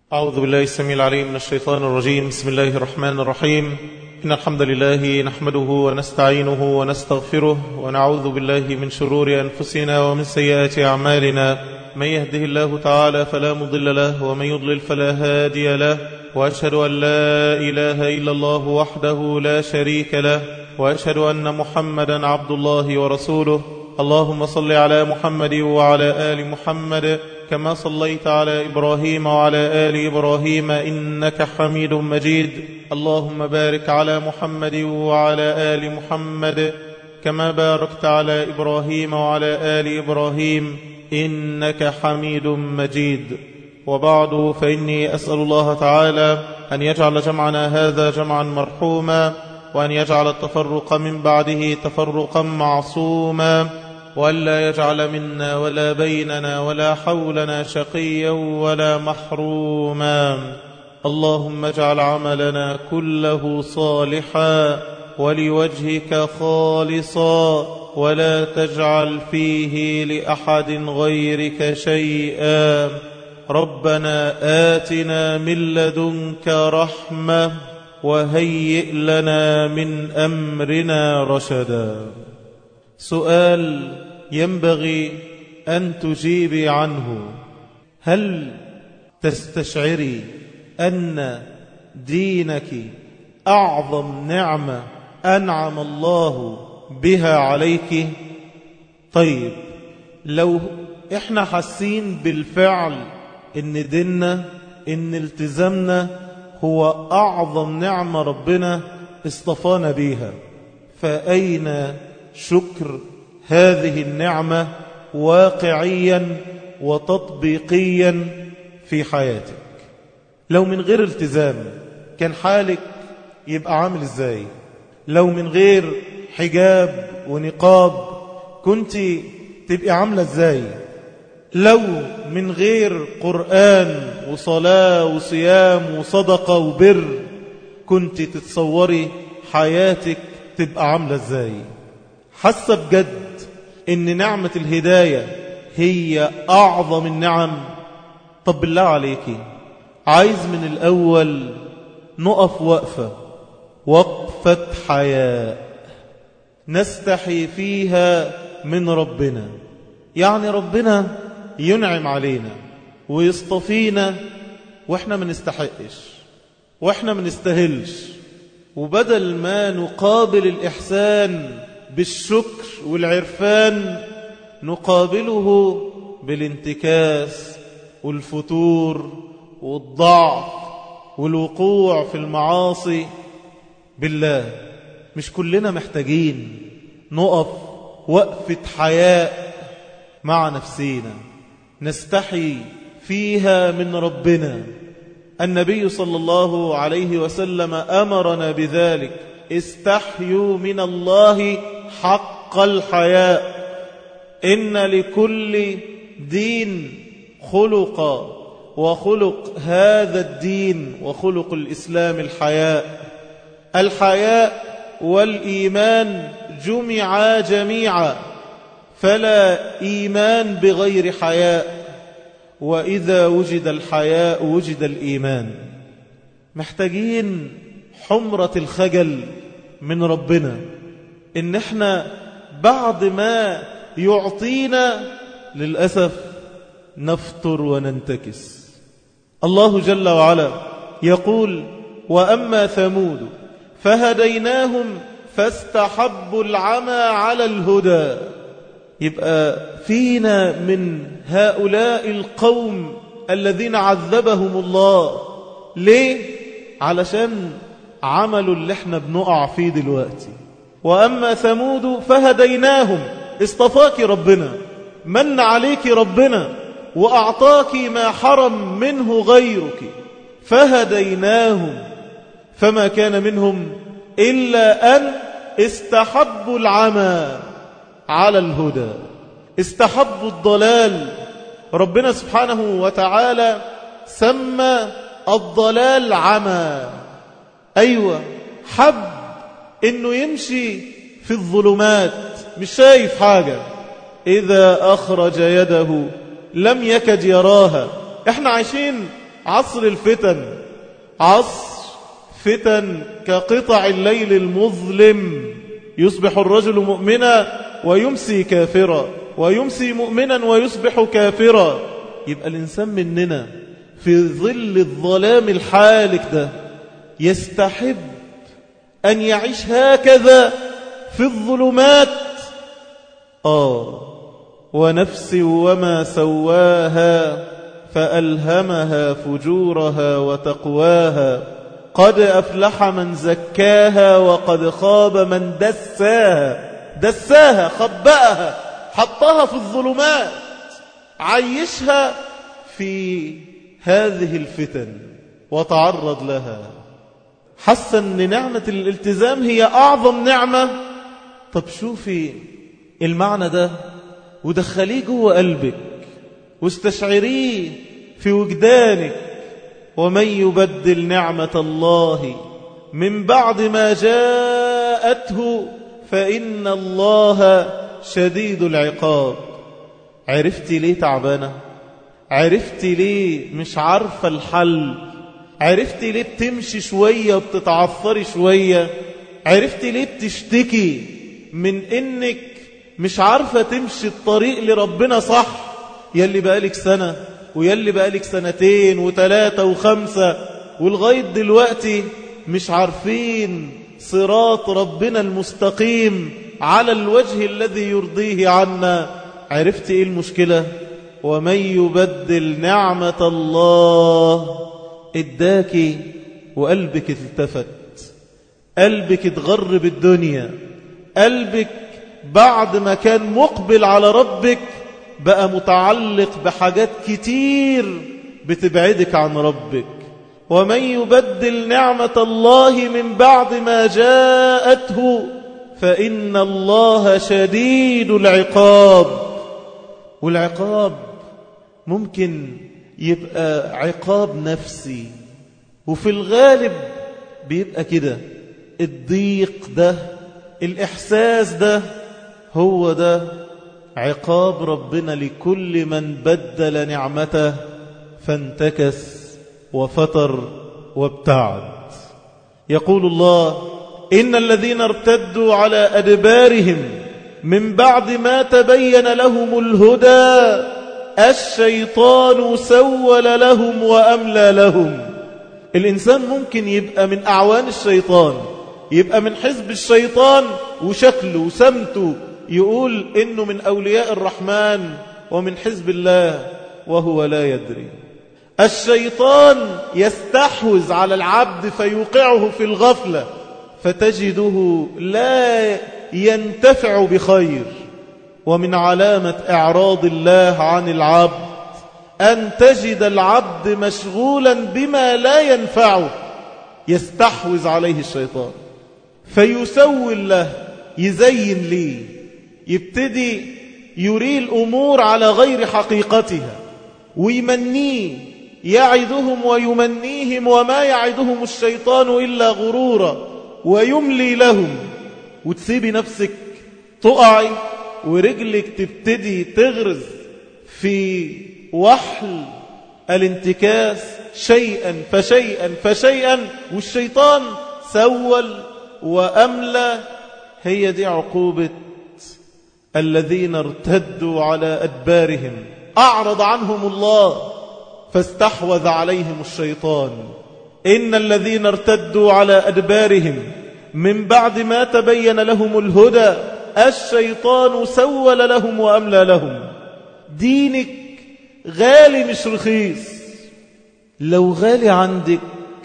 أعوذ بالله السميع العليم من الشيطان الرجيم. بسم الله الرحمن الرحيم. إن الحمد لله نحمده ونستعينه ونستغفره ونعوذ بالله من شرور أنفسنا ومن سيئات أعمالنا. من يهده الله تعالى فلا مضل له ومن يضلل فلا هادي له، وأشهد أن لا إله إلا الله وحده لا شريك له، وأشهد أن محمدا عبد الله ورسوله. اللهم صل على محمد وعلى آل محمد كما صليت على إبراهيم وعلى آل إبراهيم إنك حميد مجيد. اللهم بارك على محمد وعلى آل محمد كما باركت على إبراهيم وعلى آل إبراهيم إنك حميد مجيد. وبعد، فإني أسأل الله تعالى أن يجعل جمعنا هذا جمعا مرحوما، وأن يجعل التفرق من بعده تفرقا معصوما، وألا يجعل منا ولا بيننا ولا حولنا شقيا ولا محروما. اللهم اجعل عملنا كله صالحا ولوجهك خالصا، ولا تجعل فيه لأحد غيرك شيئا. ربنا آتنا من لدنك رحمة وهيئ لنا من أمرنا رشدا. سؤال ينبغي أن تجيبي عنه: هل تستشعري أن دينك أعظم نعمة أنعم الله بها عليك؟ طيب، لو إحنا حاسين بالفعل إن ديننا، إن التزامنا هو أعظم نعمة ربنا اصطفانا بيها، فأين شكر هذه النعمة واقعيا وتطبيقيا في حياتك؟ لو من غير التزام كان حالك يبقى عامل ازاي؟ لو من غير حجاب ونقاب كنت تبقى عاملة ازاي؟ لو من غير قرآن وصلاة وصيام وصدقة وبر كنت تتصوري حياتك تبقى عاملة ازاي؟ حاسة بجد ان نعمة الهداية هي اعظم النعم؟ طب بالله عليكي، عايز من الاول نقف وقفة حياء نستحي فيها من ربنا. يعني ربنا ينعم علينا ويصطفينا واحنا ما نستحقش واحنا ما نستاهلش، وبدل ما نقابل الإحسان بالشكر والعرفان نقابله بالانتكاس والفتور والضعف والوقوع في المعاصي. بالله، مش كلنا محتاجين نقف وقفة حياء مع نفسينا نستحي فيها من ربنا؟ النبي صلى الله عليه وسلم أمرنا بذلك: استحيوا من الله حق الحياء، إن لكل دين خلقا، وخلق هذا الدين وخلق الإسلام الحياء. الحياء والإيمان جمعا جميعا، فلا إيمان بغير حياء، وإذا وجد الحياء وجد الإيمان. محتاجين حمرة الخجل من ربنا، إن احنا بعد ما يعطينا للأسف نفتر وننتكس. الله جل وعلا يقول: وأما ثمود فهديناهم فاستحبوا العمى على الهدى. يبقى فينا من هؤلاء القوم الذين عذبهم الله. ليه؟ علشان عملوا اللي احنا بنقع فيه دلوقتي. وأما ثمود فهديناهم، اصطفاك ربنا، من عليك ربنا وأعطاك ما حرم منه غيرك، فهديناهم فما كان منهم إلا أن استحبوا العمى على الهدى، استحبوا الضلال. ربنا سبحانه وتعالى سمى الضلال عمى. أيوة، حب إنه يمشي في الظلمات مش شايف حاجة، إذا أخرج يده لم يكد يراها. احنا عايشين عصر الفتن، عصر فتن كقطع الليل المظلم، يصبح الرجل مؤمنا ويمسي كافرا، ويمسي مؤمنا ويصبح كافرا. يبقى الإنسان مننا في ظل الظلام الحالك ده يستحب أن يعيش هكذا في الظلمات. ونفس وما سواها فألهمها فجورها وتقواها، قد أفلح من زكاها وقد خاب من دساها. دساها، خبأها، حطها في الظلمات، عيشها في هذه الفتن وتعرض لها. حس أن نعمة الالتزام هي أعظم نعمة. طب شوفي المعنى ده ودخليه جوه قلبك واستشعريه في وجدانك. ومن يبدل نعمة الله من بعد ما جاءته فإن الله شديد العقاب. عرفتي ليه تعبانة؟ عرفتي ليه مش عارفة الحل؟ عرفتي ليه بتمشي شوية وبتتعثري شوية؟ عرفتي ليه بتشتكي من إنك مش عارفة تمشي الطريق لربنا صح؟ يلي بقالك سنة ويلي بقالك 2 و3 و5 ولغاية دلوقتي مش عارفين صراط ربنا المستقيم على الوجه الذي يرضيه عنا. عرفتي ايه المشكلة؟ ومن يبدل نعمة الله، اداكي وقلبك التفت، قلبك اتغر بالدنيا، قلبك بعد ما كان مقبل على ربك بقى متعلق بحاجات كتير بتبعدك عن ربك. ومن يبدل نعمة الله من بعد ما جاءته فإن الله شديد العقاب. والعقاب ممكن يبقى عقاب نفسي، وفي الغالب بيبقى كده. الضيق ده، الإحساس ده، هو ده عقاب ربنا لكل من بدل نعمته فانتكس وفتر وابتعد. يقول الله: إن الذين ارتدوا على أدبارهم من بعد ما تبين لهم الهدى الشيطان سول لهم وأملى لهم. الإنسان ممكن يبقى من أعوان الشيطان، يبقى من حزب الشيطان، وشكله وسمته يقول إنه من أولياء الرحمن ومن حزب الله وهو لا يدري. الشيطان يستحوذ على العبد فيوقعه في الغفلة، فتجده لا ينتفع بخير. ومن علامة إعراض الله عن العبد أن تجد العبد مشغولا بما لا ينفعه. يستحوذ عليه الشيطان فيسول له، يزين ليه، يبتدي يري الأمور على غير حقيقتها، ويمنيه، يعدهم ويمنيهم وما يعدهم الشيطان إلا غرورا، ويملي لهم. وتسيبي نفسك تقعي ورجلك تبتدي تغرز في وحل الانتكاس شيئا فشيئا فشيئا، والشيطان سول وأملى. هي دي عقوبة الذين ارتدوا على أدبارهم، أعرض عنهم الله فاستحوذ عليهم الشيطان. إن الذين ارتدوا على أدبارهم من بعد ما تبين لهم الهدى الشيطان سول لهم وأملى لهم. دينك غالي مش رخيص. لو غالي عندك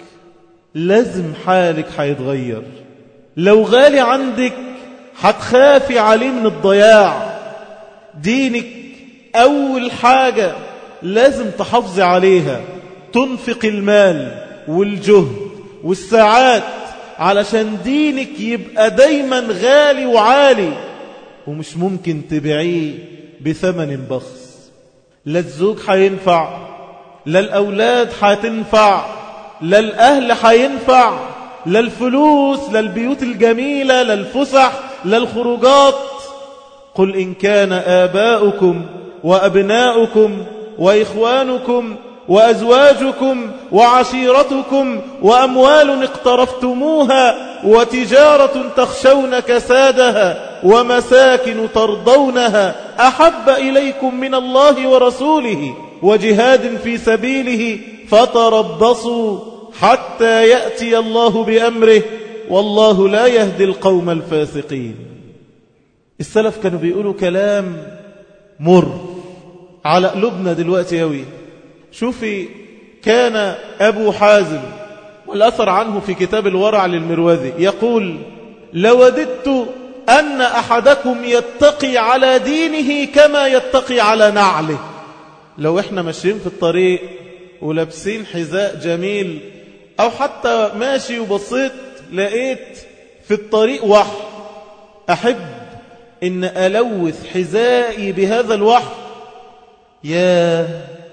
لازم حالك هيتغير. لو غالي عندك هتخافي عليه من الضياع. دينك أول حاجة لازم تحافظي عليها، تنفق المال والجهد والساعات علشان دينك يبقى دايما غالي وعالي، ومش ممكن تبيعيه بثمن بخس. لا الزوج هينفع، لا الأولاد هتنفع، لا الأهل هينفع، لا الفلوس، لا البيوت الجميلة، لا الفسح، لا الخروجات. قل إن كان آباؤكم وأبناؤكم وإخوانكم وأزواجكم وعشيرتكم وأموال اقترفتموها وتجارة تخشون كسادها ومساكن ترضونها أحب إليكم من الله ورسوله وجهاد في سبيله فتربصوا حتى يأتي الله بأمره والله لا يهدي القوم الفاسقين. السلف كانوا بيقولوا كلام مر على قلوبنا دلوقتي يوي. شوفي كان أبو حازم والأثر عنه في كتاب الورع للمروذي يقول لوددت أن أحدكم يتقي على دينه كما يتقي على نعله. لو احنا ماشيين في الطريق ولابسين حذاء جميل أو حتى ماشي وبصيت لقيت في الطريق وحي أحب إن ألوث حذائي بهذا الوحي. يا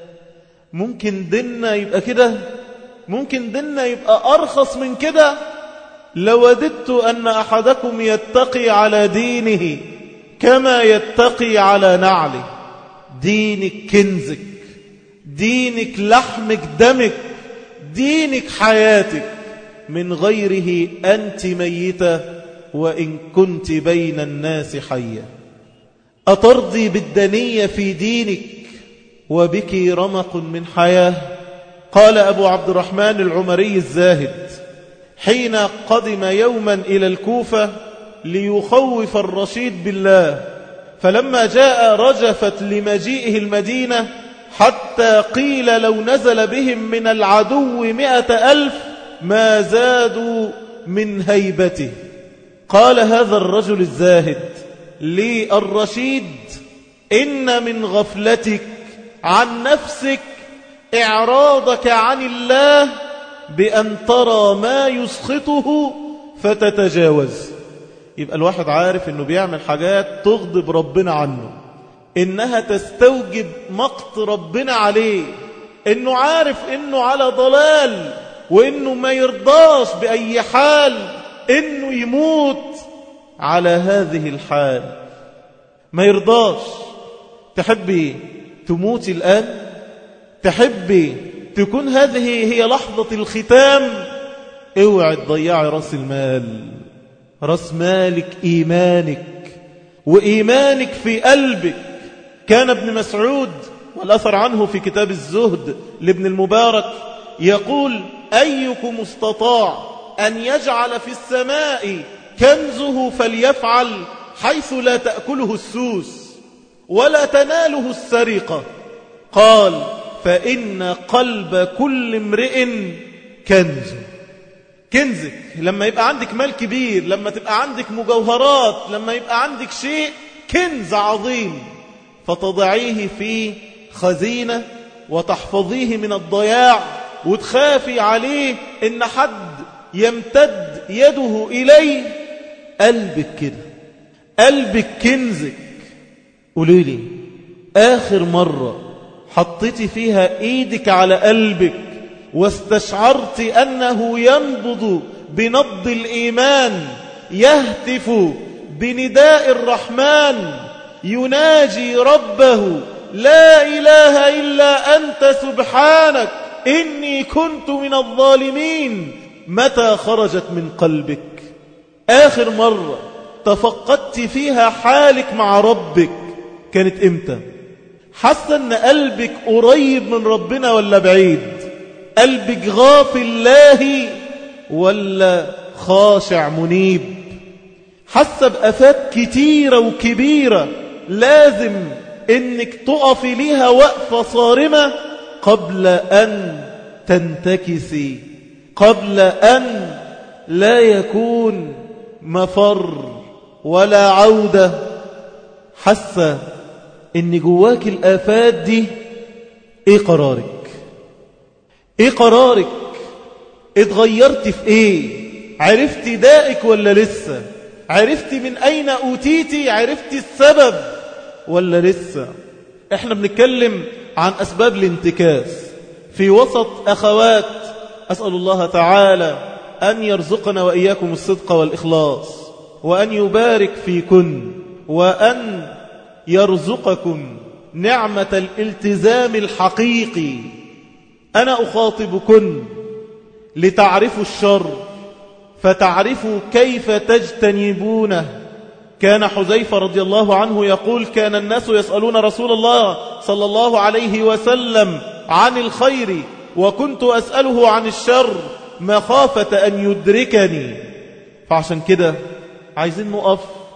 ممكن ديننا يبقى كده، ممكن ديننا يبقى أرخص من كده. لوددت أن أحدكم يتقي على دينه كما يتقي على نعله. دينك كنزك، دينك لحمك دمك، دينك حياتك، من غيره أنت ميتة وإن كنت بين الناس حية. أترضي بالدنية في دينك وبك رمق من حياة؟ قال أبو عبد الرحمن العمري الزاهد حين قدم يوما إلى الكوفة ليخوف الرشيد بالله، فلما جاء رجفت لمجيئه المدينة حتى قيل لو نزل بهم من العدو 100,000 ما زادوا من هيبته. قال هذا الرجل الزاهد للرشيد إن من غفلتك عن نفسك إعراضك عن الله بأن ترى ما يسخطه فتتجاوز. يبقى الواحد عارف أنه بيعمل حاجات تغضب ربنا عنه، إنها تستوجب مقت ربنا عليه، إنه عارف إنه على ضلال وإنه ما يرضاش بأي حال إنه يموت على هذه الحال، ما يرضاش. تحبي تموتي الآن؟ تحبي تكون هذه هي لحظة الختام؟ اوعي تضيعي رأس المال. رأس مالك إيمانك، وإيمانك في قلبك. كان ابن مسعود والأثر عنه في كتاب الزهد لابن المبارك يقول أيكم استطاع أن يجعل في السماء كنزه فليفعل حيث لا تأكله السوس ولا تناله السرقة. قال فإن قلب كل امرئ كنز. كنزك لما يبقى عندك مال كبير، لما تبقى عندك مجوهرات، لما يبقى عندك شيء كنز عظيم فتضعيه في خزينة وتحفظيه من الضياع وتخافي عليه إن حد يمتد يده إليه. قلبك كده، قلبك كنزك. قولي لي آخر مرة حطيتي فيها إيدك على قلبك واستشعرت أنه ينبض بنبض الإيمان، يهتف بنداء الرحمن، يناجي ربه لا إله إلا أنت سبحانك إني كنت من الظالمين؟ متى خرجت من قلبك؟ آخر مرة تفقدت فيها حالك مع ربك كانت إمتى؟ حاسة أن قلبك قريب من ربنا ولا بعيد؟ قلبك غافل الله ولا خاشع منيب؟ حاسة بآفات كتيرة وكبيرة لازم إنك تقفي ليها وقفة صارمة قبل أن تنتكسي، قبل أن لا يكون مفر ولا عودة. حاسة إن جواك الآفات دي. إيه قرارك؟ إيه قرارك؟ اتغيرت في إيه؟ عرفت دائك ولا لسه؟ عرفت من أين أوتيتي؟ عرفت السبب ولا لسه؟ احنا بنتكلم عن أسباب الانتكاس في وسط أخوات. أسأل الله تعالى أن يرزقنا وإياكم الصدق والإخلاص، وأن يبارك فيكن، وأن يرزقكم نعمة الالتزام الحقيقي. أنا أخاطبكن لتعرفوا الشر فتعرفوا كيف تجتنبونه. كان حذيفة رضي الله عنه يقول: كان الناس يسألون رسول الله صلى الله عليه وسلم عن الخير وكنت أسأله عن الشر مخافة أن يدركني. فعشان كده عايزين نقف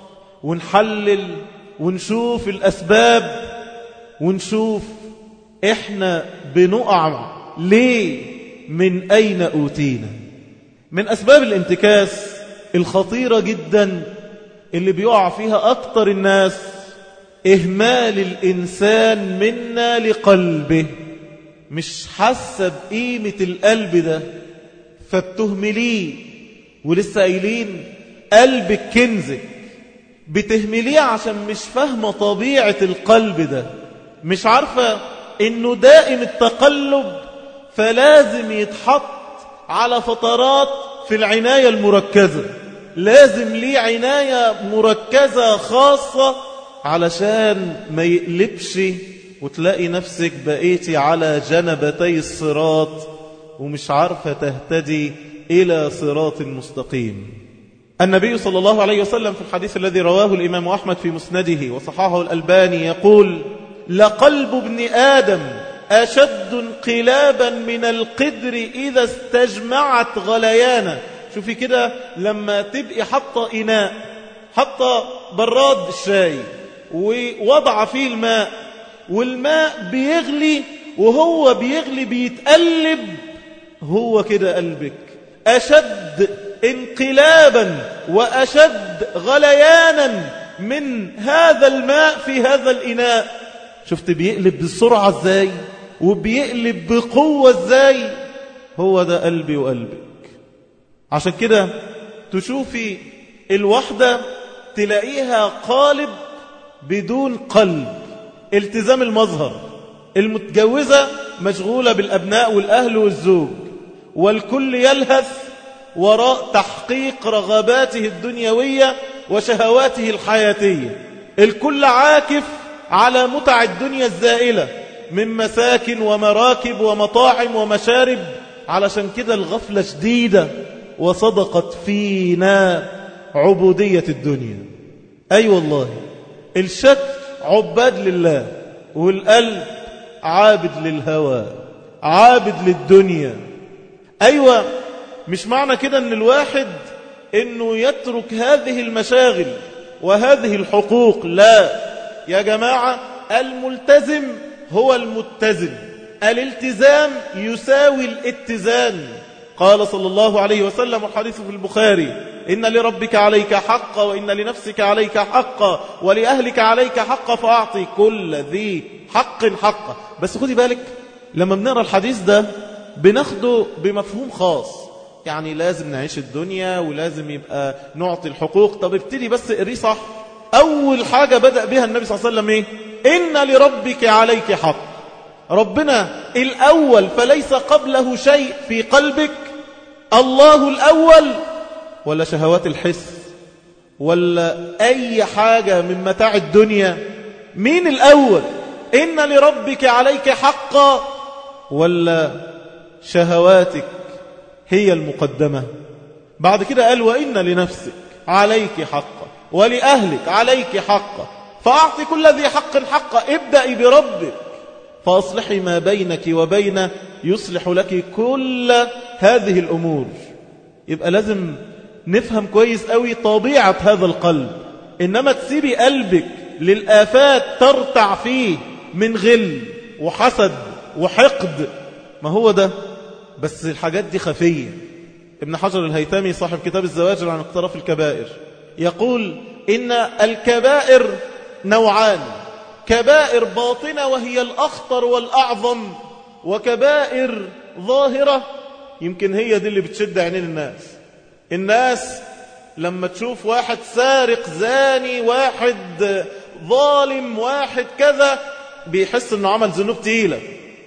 ونحلل ونشوف الأسباب ونشوف إحنا بنقع ليه، من أين أوتينا. من أسباب الانتكاس الخطيرة جدا اللي بيقع فيها أكتر الناس إهمال الإنسان منا لقلبه. مش حاسة بقيمة القلب ده فبتهمليه. ولسه قايلين قلبك كنزك، بتهمليه عشان مش فاهمة طبيعة القلب ده، مش عارفة إنه دائم التقلب، فلازم يتحط على فترات في العناية المركزة. لازم ليه عناية مركزة خاصة علشان ما يقلبش وتلاقي نفسك بقيتي على جنبتي الصراط ومش عارفة تهتدي إلى صراط مستقيم. النبي صلى الله عليه وسلم في الحديث الذي رواه الإمام أحمد في مسنده وصححه الألباني يقول: لقلب ابن آدم أشد انقلابا من القدر إذا استجمعت غليانا. شوفي كده، لما تبقي حاطة إناء، حاطة براد الشاي ووضع فيه الماء، والماء بيغلي، وهو بيغلي بيتقلب، هو كده قلبك أشد انقلابا وأشد غليانا من هذا الماء في هذا الإناء. شفت بيقلب بسرعة ازاي وبيقلب بقوة ازاي؟ هو ده قلبي وقلبك. عشان كده تشوفي الوحدة تلاقيها قالب بدون قلب، التزام المظهر. المتجوزة مشغولة بالأبناء والأهل والزوج، والكل يلهث وراء تحقيق رغباته الدنيوية وشهواته الحياتية. الكل عاكف على متع الدنيا الزائلة من مساكن ومراكب ومطاعم ومشارب. علشان كده الغفلة شديدة وصدقت فينا عبودية الدنيا. أي والله، الشكل عباد لله والقلب عابد للهوى، عابد للدنيا. أيوة، مش معنى كده أن الواحد أنه يترك هذه المشاغل وهذه الحقوق، لا يا جماعة. الملتزم هو المتزن، الالتزام يساوي الاتزان. قال صلى الله عليه وسلم والحديث في البخاري: إن لربك عليك حقا، وإن لنفسك عليك حقا، ولأهلك عليك حقا، فأعطي كل ذي حق حقا. بس خدي بالك، لما بنقرأ الحديث ده بناخده بمفهوم خاص، يعني لازم نعيش الدنيا ولازم يبقى نعطي الحقوق. طب ابتدي بس اقريه صح. أول حاجة بدأ بها النبي صلى الله عليه وسلم إيه؟ إن لربك عليك حق. ربنا الأول فليس قبله شيء في قلبك؟ الله الأول، ولا شهوات الحس، ولا أي حاجة من متاع الدنيا؟ مين الأول؟ إن لربك عليك حقا، ولا شهواتك هي المقدمة؟ بعد كده قال: وإن لنفسك عليك حقا، ولأهلك عليك حقا، فأعطي كل ذي حق حقا. ابدأي بربك فأصلحي ما بينك وبينه يصلح لك كل هذه الأمور. يبقى لازم نفهم كويس قوي طبيعة هذا القلب. إنما تسيبي قلبك للآفات ترتع فيه من غل وحسد وحقد، ما هو ده. بس الحاجات دي خفية. ابن حجر الهيثمي صاحب كتاب الزواجر عن اقتراف الكبائر يقول إن الكبائر نوعان: كبائر باطنة وهي الأخطر والأعظم، وكبائر ظاهرة يمكن هي دي اللي بتشد عينين الناس لما تشوف واحد سارق زاني، واحد ظالم، واحد كذا، بيحس انه عمل ذنوب تقيلة.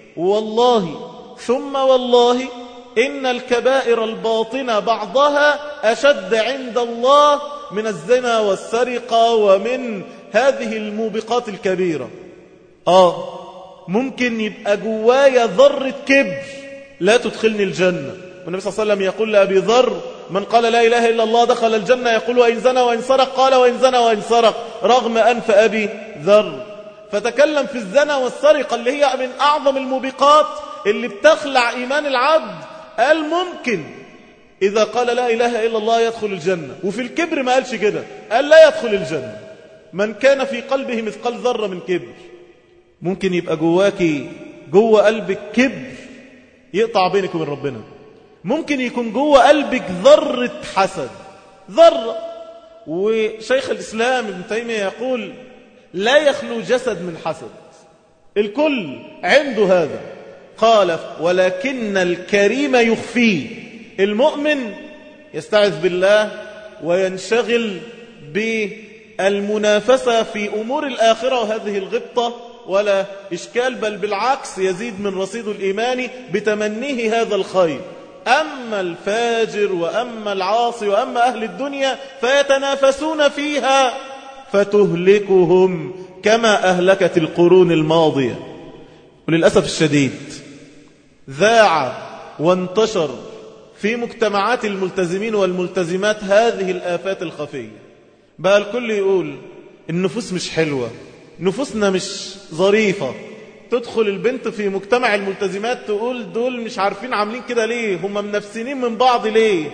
والله ثم والله إن الكبائر الباطنة بعضها أشد عند الله من الزنا والسرقة ومن هذه الموبقات الكبيرة. ممكن يبقى جوايا ذرة كبر لا تدخلني الجنة. والنبي صلى الله عليه وسلم يقول لأبي ذر من قال لا إله إلا الله دخل الجنة، يقول وإن زنى وإن سرق، قال وإن زنى وإن سرق رغم أنف أبي ذر. فتكلم في الزنا والسرقة اللي هي من أعظم الموبقات اللي بتخلع إيمان العبد. قال ممكن إذا قال لا إله إلا الله يدخل الجنة. وفي الكبر ما قالش كده، قال لا يدخل الجنة من كان في قلبه مثقال ذرة من كبر. ممكن يبقى جواكي جوا قلبك كبر يقطع بينك وبين ربنا. ممكن يكون جوا قلبك ذرة حسد، ذرة. وشيخ الإسلام ابن تيمية يقول لا يخلو جسد من حسد، الكل عنده هذا. قال ولكن الكريم يخفيه. المؤمن يستعذ بالله وينشغل بالمنافسة في أمور الآخرة، وهذه الغبطة ولا إشكال، بل بالعكس يزيد من رصيد الإيمان بتمنيه هذا الخير. أما الفاجر وأما العاصي وأما أهل الدنيا فيتنافسون فيها فتهلكهم كما أهلكت القرون الماضية. وللأسف الشديد ذاع وانتشر في مجتمعات الملتزمين والملتزمات هذه الآفات الخفية. بقى الكل يقول النفوس مش حلوة، نفوسنا مش ظريفة. تدخل البنت في مجتمع الملتزمات تقول دول مش عارفين عاملين كده ليه، هم منفسنين من بعض ليه.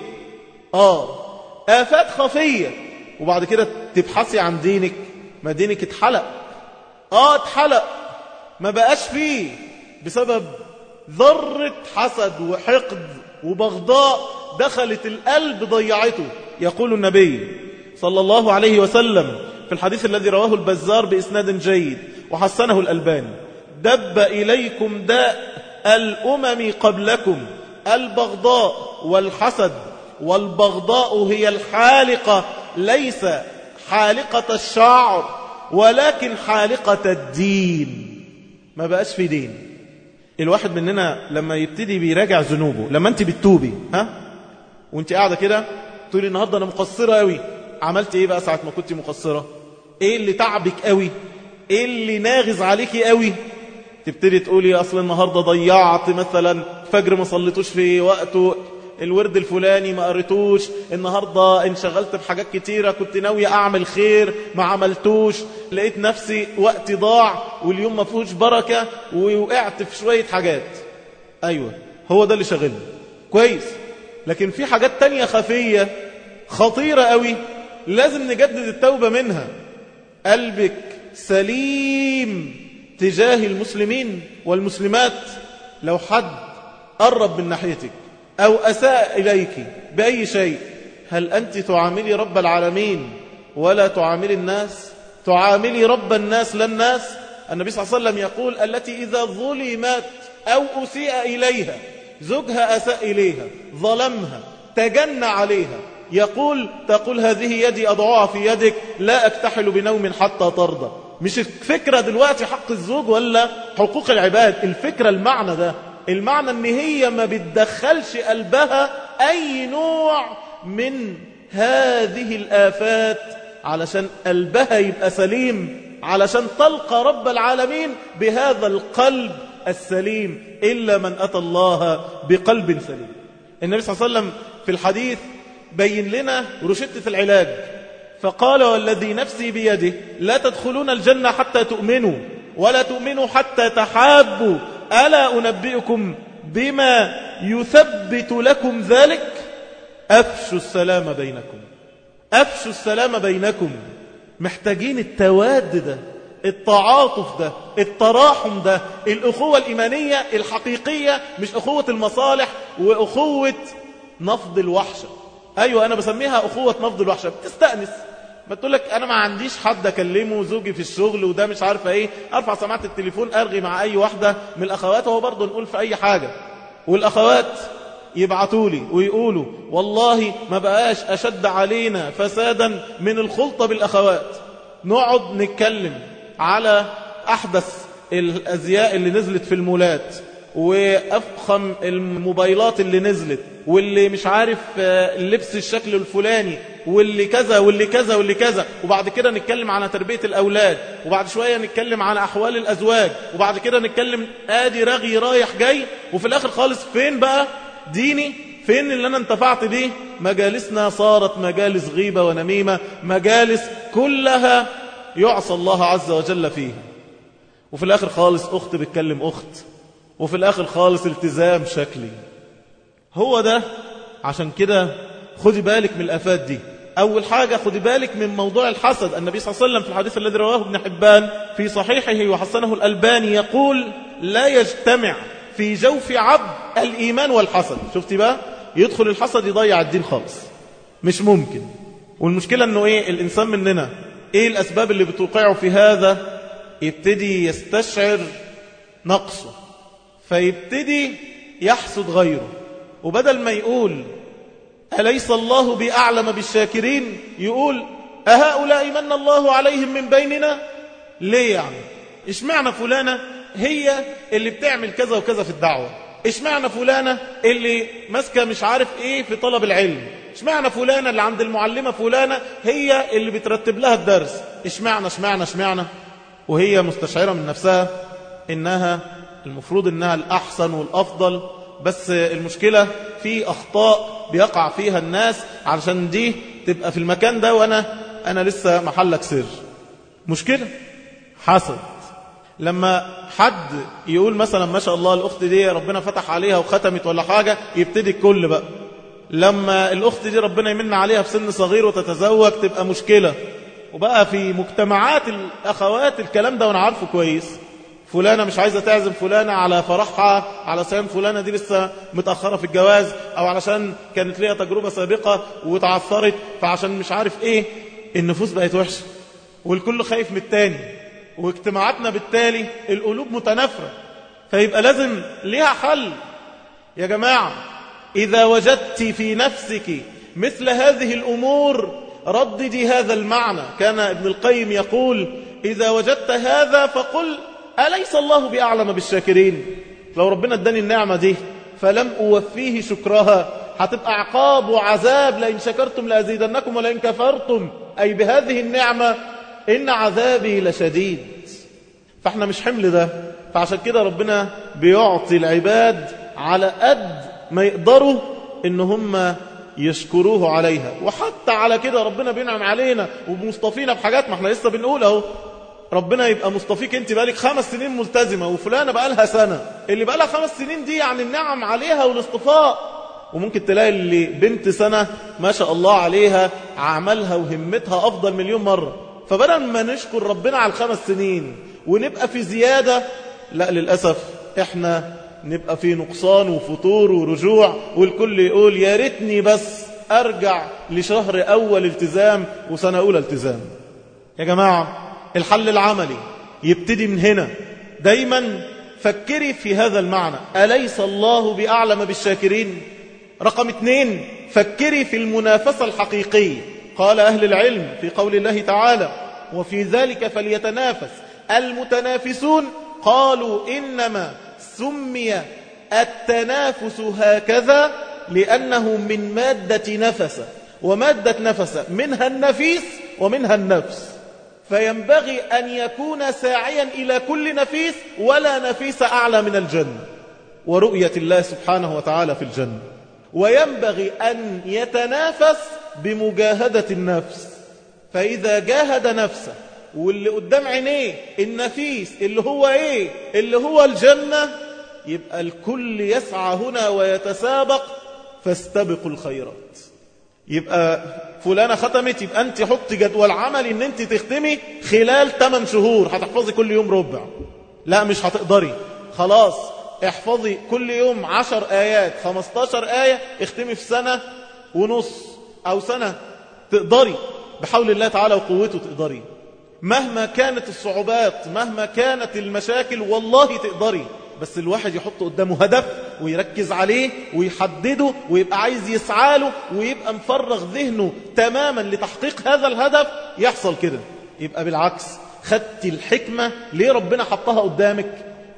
آفات خفية. وبعد كده تبحثي عن دينك، ما دينك اتحلق. اتحلق، ما بقاش فيه بسبب ذرة حسد وحقد وبغضاء دخلت القلب ضيعته. يقول النبي صلى الله عليه وسلم في الحديث الذي رواه البزار بإسناد جيد وحسنه الألباني: دب إليكم داء الأمم قبلكم البغضاء والحسد، والبغضاء هي الحالقة، ليس حالقة الشعر ولكن حالقة الدين. ما بقاش في دين. الواحد مننا لما يبتدي بيراجع ذنوبه، لما انت بتتوبي وانت قاعدة كده تقولي النهاردة انا مقصرة قوي، عملت ايه بقى ساعة ما كنت مقصرة؟ ايه اللي تعبك قوي؟ ايه اللي ناغز عليكي قوي؟ تبتدي تقولي اصل النهاردة ضيعت مثلا فجر ما صليتوش في وقته، الورد الفلاني ما قريتوش، النهاردة انشغلت بحاجات كتيرة كنت ناوية اعمل خير ما عملتوش، لقيت نفسي وقتي ضاع واليوم ما فيهوش بركة ووقعت في شوية حاجات. ايوه هو ده اللي شغلني كويس، لكن في حاجات تانية خفية خطيرة قوي لازم نجدد التوبة منها. قلبك سليم تجاه المسلمين والمسلمات، لو حد قرب من ناحيتك أو أساء إليك بأي شيء، هل أنت تعاملي رب العالمين ولا تعاملي الناس؟ تعاملي رب الناس لا الناس. النبي صلى الله عليه وسلم يقول التي إذا ظلمت أو أسيء إليها، زوجها أساء إليها ظلمها تجنى عليها، تقول هذه يدي أضعها في يدك لا أكتحل بنوم حتى ترضى. مش الفكرة دلوقتي حق الزوج ولا حقوق العباد، الفكرة المعنى ده، المعنى ان هي ما بتدخلش قلبها اي نوع من هذه الآفات علشان قلبها يبقى سليم، علشان تلقى رب العالمين بهذا القلب السليم، إلا من أتى الله بقلب سليم. النبي صلى الله عليه وسلم في الحديث بين لنا رشدة العلاج، فقال والذي نفسي بيده لا تدخلون الجنة حتى تؤمنوا ولا تؤمنوا حتى تحابوا، ألا أنبئكم بما يثبت لكم ذلك؟ أفشوا السلام بينكم. أفشوا السلام بينكم. محتاجين التواد ده، التعاطف ده، التراحم ده، الأخوة الإيمانية الحقيقية، مش أخوة المصالح وأخوة نفض الوحشة. أيوة أنا بسميها أخوة نفض الوحشة، بتستأنس، بتقولك أنا ما عنديش حد أكلمه، زوجي في الشغل وده مش عارفة إيه، أرفع سماعة التليفون أرغي مع أي واحدة من الأخوات، وهو برضه نقول في أي حاجة، والأخوات يبعتولي ويقولوا والله ما بقاش أشد علينا فسادا من الخلطة بالأخوات. نقعد نتكلم على أحدث الأزياء اللي نزلت في المولات وأفخم الموبايلات اللي نزلت، واللي مش عارف اللبس الشكل الفلاني، واللي كذا واللي كذا واللي كذا، وبعد كده نتكلم عن تربية الأولاد، وبعد شوية نتكلم عن أحوال الأزواج، وبعد كده نتكلم آدي رغي رايح جاي، وفي الآخر خالص فين بقى ديني؟ فين اللي أنا انتفعت بيه؟ مجالسنا صارت مجالس غيبة ونميمة، مجالس كلها يعصى الله عز وجل فيها. وفي الآخر خالص أخت بتكلم أخت، وفي الآخر خالص التزام شكلي. هو ده. عشان كده خدي بالك من الآفات دي. أول حاجة خدي بالك من موضوع الحسد. النبي صلى الله عليه وسلم في الحديث الذي رواه ابن حبان في صحيحه وحسنه الألباني يقول: لا يجتمع في جوف عبد الإيمان والحسد. شفتي بقى؟ يدخل الحسد يضيع الدين خالص، مش ممكن. والمشكلة أنه إيه؟ الإنسان مننا إيه الأسباب اللي بتوقعه في هذا؟ يبتدي يستشعر نقصه فيبتدي يحسد غيره، وبدل ما يقول أليس الله بأعلم بالشاكرين يقول أهؤلاء من الله عليهم من بيننا؟ ليه يعني؟ اشمعنى فلانة هي اللي بتعمل كذا وكذا في الدعوة؟ اشمعنى فلانة اللي ماسكة مش عارف ايه في طلب العلم؟ اشمعنى فلانة اللي عند المعلمة فلانة هي اللي بترتب لها الدرس؟ اشمعنى وهي مستشعرة من نفسها انها المفروض انها الأحسن والأفضل، بس المشكلة في أخطاء بيقع فيها الناس علشان دي تبقى في المكان ده وأنا لسه محلك سر. مشكلة حسد. لما حد يقول مثلا ما شاء الله الأخت دي ربنا فتح عليها وختمت ولا حاجة، يبتدي الكل بقى. لما الأخت دي ربنا يمن عليها في سن صغير وتتزوج تبقى مشكلة. وبقى في مجتمعات الأخوات الكلام ده وأنا عارفه كويس، فلانة مش عايزة تعزم فلانة على فرحها علشان فلانة دي لسه متأخرة في الجواز، أو علشان كانت ليها تجربة سابقة وتعثرت، فعشان مش عارف إيه. النفوس بقت وحشة والكل خايف من التاني، واجتماعاتنا بالتالي القلوب متنافرة. فيبقى لازم ليها حل يا جماعة. إذا وجدت في نفسك مثل هذه الأمور رددي هذا المعنى. كان ابن القيم يقول: إذا وجدت هذا فقل أليس الله بأعلم بالشاكرين؟ لو ربنا اداني النعمة دي فلم أوفيه شكرها هتبقى عقاب وعذاب. لئن شكرتم لأزيدنكم ولئن كفرتم، أي بهذه النعمة إن عذابي لشديد. فاحنا مش حمل ده. فعشان كده ربنا بيعطي العباد على قد ما يقدروا إن هم يشكروه عليها. وحتى على كده ربنا بينعم علينا ومصطفينا بحاجات. ما احنا لسه بنقول اهو، ربنا يبقى مصطفيك انت بقالك 5 سنين ملتزمة وفلانة بقالها سنة. اللي بقالها 5 سنين دي يعني النعم عليها والاصطفاء. وممكن تلاقي اللي بنت سنة ما شاء الله عليها عملها وهمتها أفضل مليون مرة. فبدل ما نشكر ربنا على 5 سنين ونبقى في زيادة، لا للأسف احنا نبقى في نقصان وفتور ورجوع، والكل يقول يا ريتني بس أرجع لشهر أول التزام وسنة أولى التزام. يا جماعة الحل العملي يبتدي من هنا. دايما فكري في هذا المعنى، أليس الله بأعلم بالشاكرين؟ رقم 2، فكري في المنافسة الحقيقية. قال أهل العلم في قول الله تعالى: وفي ذلك فليتنافس المتنافسون. قالوا إنما سمي التنافس هكذا لأنه من مادة نفس، ومادة نفس منها النفيس ومنها النفس، فينبغي أن يكون ساعيا إلى كل نفيس، ولا نفيس أعلى من الجنة ورؤية الله سبحانه وتعالى في الجنة. وينبغي أن يتنافس بمجاهدة النفس. فإذا جاهد نفسه واللي قدام عينيه النفيس اللي هو إيه؟ اللي هو الجنة، يبقى الكل يسعى هنا ويتسابق، فاستبقوا الخيرات. يبقى فلانة ختمت، يبقى أنت حط جدول عمل إن أنت تختمي خلال 8 شهور، هتحفظي كل يوم ربع. لا مش هتقدري، خلاص احفظي كل يوم 10 آيات 15 آية، اختمي في 1.5 سنة أو سنة. تقدري بحول الله تعالى وقوته، تقدري مهما كانت الصعوبات، مهما كانت المشاكل، والله تقدري. بس الواحد يحط قدامه هدف ويركز عليه ويحدده ويبقى عايز يسعى له ويبقى مفرغ ذهنه تماما لتحقيق هذا الهدف. يحصل كده، يبقى بالعكس خدت الحكمة. ليه ربنا حطها قدامك؟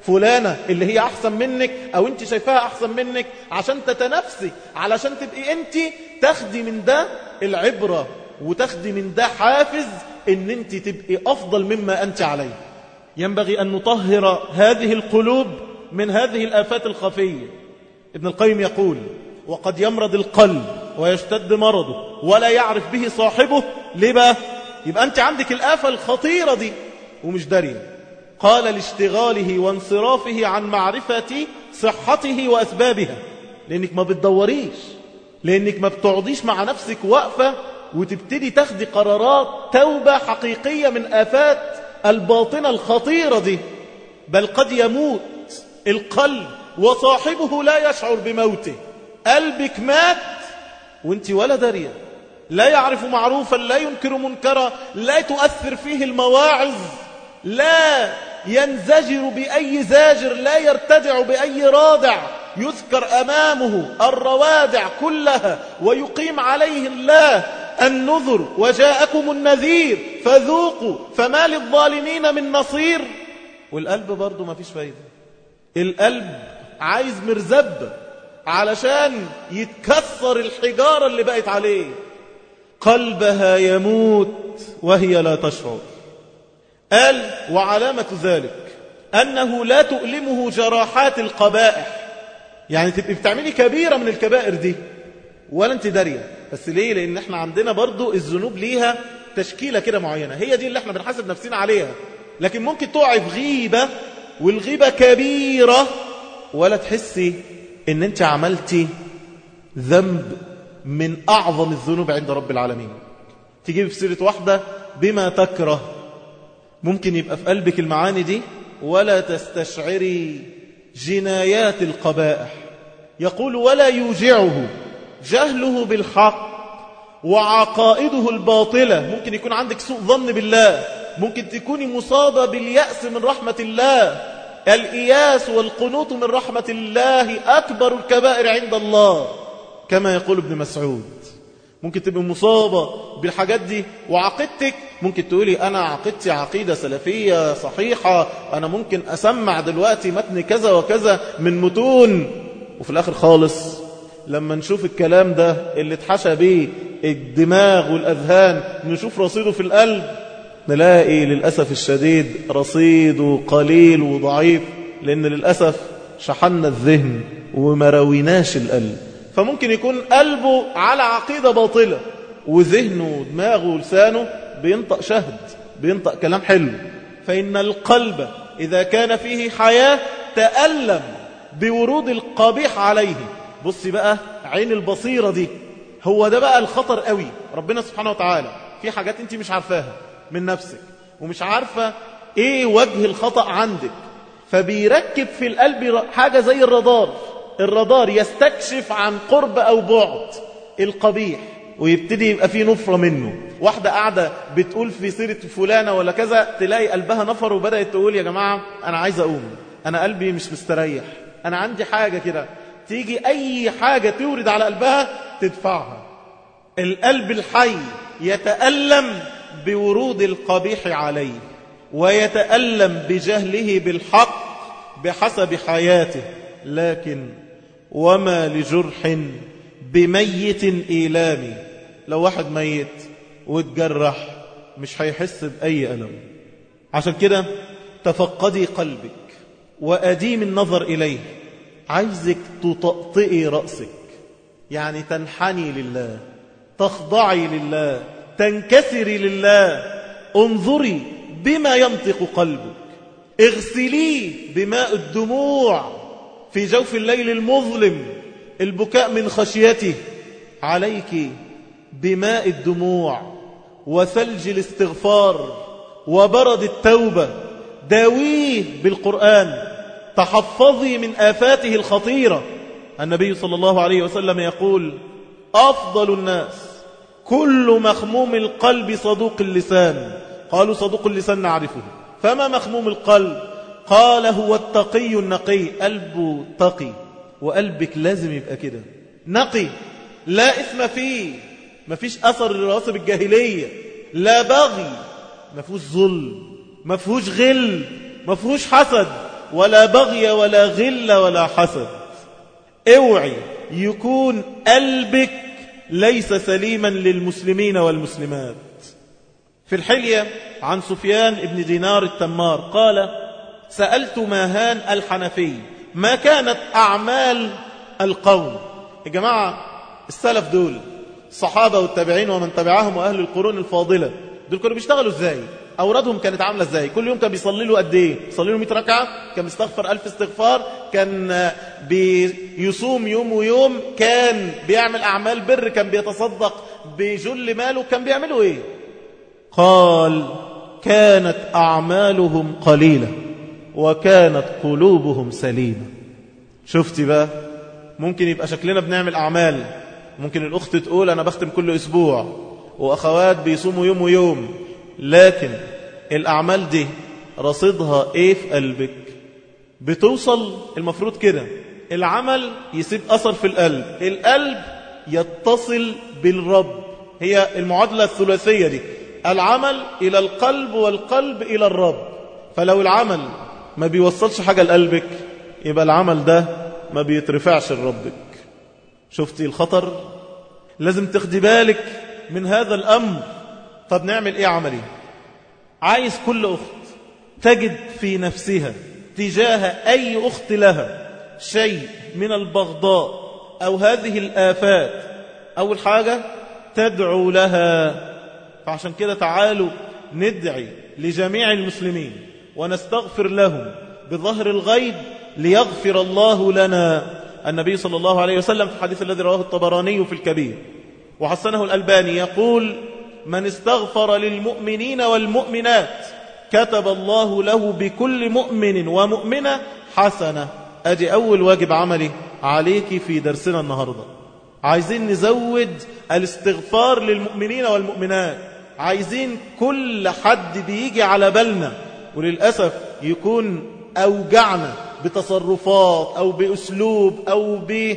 فلانة اللي هي أحسن منك أو أنت شايفاها أحسن منك عشان تتنافسي، علشان تبقي أنت تاخدي من ده العبرة وتاخدي من ده حافز أن أنت تبقي أفضل مما أنت عليه. ينبغي أن نطهر هذه القلوب من هذه الآفات الخفية. ابن القيم يقول: وقد يمرض القلب ويشتد مرضه ولا يعرف به صاحبه. ليه بقى؟ يبقى أنت عندك الآفة الخطيرة دي ومش دارية. قال: لاشتغاله وانصرافه عن معرفة صحته وأسبابها. لأنك ما بتدوريش، لأنك ما بتقعديش مع نفسك وقفة وتبتدي تاخدي قرارات توبة حقيقية من آفات الباطنة الخطيرة دي. بل قد يموت القلب وصاحبه لا يشعر بموته. قلبك مات وانت ولا دارية، لا يعرف معروفا، لا ينكر منكرا، لا تؤثر فيه المواعظ، لا ينزجر بأي زاجر، لا يرتدع بأي رادع، يذكر أمامه الروادع كلها ويقيم عليه الله النذر: وجاءكم النذير فذوقوا فما للظالمين من نصير. والقلب برضو ما فيش فايدة. القلب عايز مرزبة علشان يتكسر الحجارة اللي بقت عليه. قلبها يموت وهي لا تشعر. قال: وعلامة ذلك أنه لا تؤلمه جراحات القبائح. يعني تبقى بتعملي كبيرة من الكبائر دي ولا انت دارية. بس ليه؟ لأن احنا عندنا برضو الذنوب ليها تشكيلة كده معينة، هي دي اللي احنا بنحاسب نفسنا عليها. لكن ممكن تقعي في غيبة والغيبة كبيرة ولا تحسي ان انت عملتي ذنب من أعظم الذنوب عند رب العالمين. تجيب في سيرة واحدة بما تكره، ممكن يبقى في قلبك المعاني دي ولا تستشعري جنايات القبائح. يقول: ولا يوجعه جهله بالحق وعقائده الباطلة. ممكن يكون عندك سوء ظن بالله، ممكن تكوني مصابة باليأس من رحمة الله. الإياس والقنوط من رحمة الله أكبر الكبائر عند الله، كما يقول ابن مسعود. ممكن تبقى مصابة بالحاجات دي وعقيدتك ممكن تقولي أنا عقيدتي عقيدة سلفية صحيحة، أنا ممكن أسمع دلوقتي متن كذا وكذا من متون، وفي الآخر خالص لما نشوف الكلام ده اللي اتحشى بيه الدماغ والأذهان نشوف رصيده في القلب، نلاقي للأسف الشديد رصيده قليل وضعيف، لأن للأسف شحنا الذهن وما رويناش القلب. فممكن يكون قلبه على عقيدة باطلة وذهنه ودماغه ولسانه بينطق شهد، بينطق كلام حلو. فإن القلب إذا كان فيه حياة تألم بورود القبيح عليه. بصي بقى عين البصيرة دي، هو ده بقى الخطر قوي. ربنا سبحانه وتعالى في حاجات انت مش عارفاها من نفسك ومش عارفة ايه وجه الخطأ عندك، فبيركب في القلب حاجة زي الرادار يستكشف عن قرب أو بعد القبيح ويبتدي يبقى فيه نفرة منه. واحدة قاعدة بتقول في سيرة فلانة ولا كذا، تلاقي قلبها نفر وبدأت تقول يا جماعة أنا عايزة أقوم، أنا قلبي مش مستريح، أنا عندي حاجة كده. تيجي أي حاجة تورد على قلبها تدفعها. القلب الحي يتألم بورود القبيح عليه ويتألم بجهله بالحق بحسب حياته، لكن وما لجرح بميت إيلامي. لو واحد ميت واتجرح مش هيحس بأي ألم. عشان كده تفقدي قلبك وأديم النظر إليه. عايزك تطأطئي رأسك، يعني تنحني لله، تخضعي لله، تنكسري لله. انظري بما ينطق قلبك، اغسليه بماء الدموع في جوف الليل المظلم، البكاء من خشيته. عليك بماء الدموع وثلج الاستغفار وبرد التوبة. داويه بالقرآن، تحفظي من آفاته الخطيرة. النبي صلى الله عليه وسلم يقول: أفضل الناس كل مخموم القلب صدوق اللسان. قالوا صدوق اللسان نعرفه، فما مخموم القلب؟ قال هو التقي النقي. قلبه تقي، وقلبك لازم يبقى كده نقي، لا إثم فيه، ما فيش أثر لرواسب الجاهلية، لا بغي، ما فيهوش ظلم، ما فيهوش غل، ما فيهوش حسد، ولا بغي ولا غل ولا حسد. اوعي يكون قلبك ليس سليما للمسلمين والمسلمات. في الحلية عن سفيان بن دينار التمار قال: سألت ماهان الحنفي ما كانت أعمال القوم. يا جماعة السلف دول الصحابة والتابعين ومن تبعهم وأهل القرون الفاضلة دول كانوا بيشتغلوا ازاي؟ أورادهم كانت عاملة ازاي؟ كل يوم كان بيصلي له قد ايه؟ بيصلي له 100 ركعة، كان بيستغفر 1000 استغفار، كان بيصوم يوم ويوم، كان بيعمل أعمال بر، كان بيتصدق بجل ماله، كان بيعملوا ايه؟ قال: كانت أعمالهم قليلة وكانت قلوبهم سليمة. شفتي بقى؟ ممكن يبقى شكلنا بنعمل أعمال، ممكن الأخت تقول أنا بختم كل أسبوع، وأخوات بيصوموا يوم ويوم، لكن الأعمال دي رصيدها إيه في قلبك؟ بتوصل المفروض كده، العمل يسيب أثر في القلب، القلب يتصل بالرب، هي المعادلة الثلاثية دي، العمل إلى القلب والقلب إلى الرب. فلو العمل ما بيوصلش حاجة لقلبك يبقى العمل ده ما بيترفعش لربك. شفتي الخطر؟ لازم تاخدي بالك من هذا الأمر. طب نعمل إيه عملي؟ عايز كل أخت تجد في نفسها تجاه أي أخت لها شيء من البغضاء أو هذه الآفات، أول حاجة تدعو لها. فعشان كده تعالوا ندعي لجميع المسلمين ونستغفر لهم بظهر الغيب ليغفر الله لنا. النبي صلى الله عليه وسلم في الحديث الذي رواه الطبراني في الكبير وحسنه الألباني يقول: من استغفر للمؤمنين والمؤمنات كتب الله له بكل مؤمن ومؤمنة حسنة. أدي أول واجب عملي عليك في درسنا النهاردة. عايزين نزود الاستغفار للمؤمنين والمؤمنات، عايزين كل حد بيجي على بالنا وللأسف يكون أوجعنا بتصرفات أو بأسلوب أو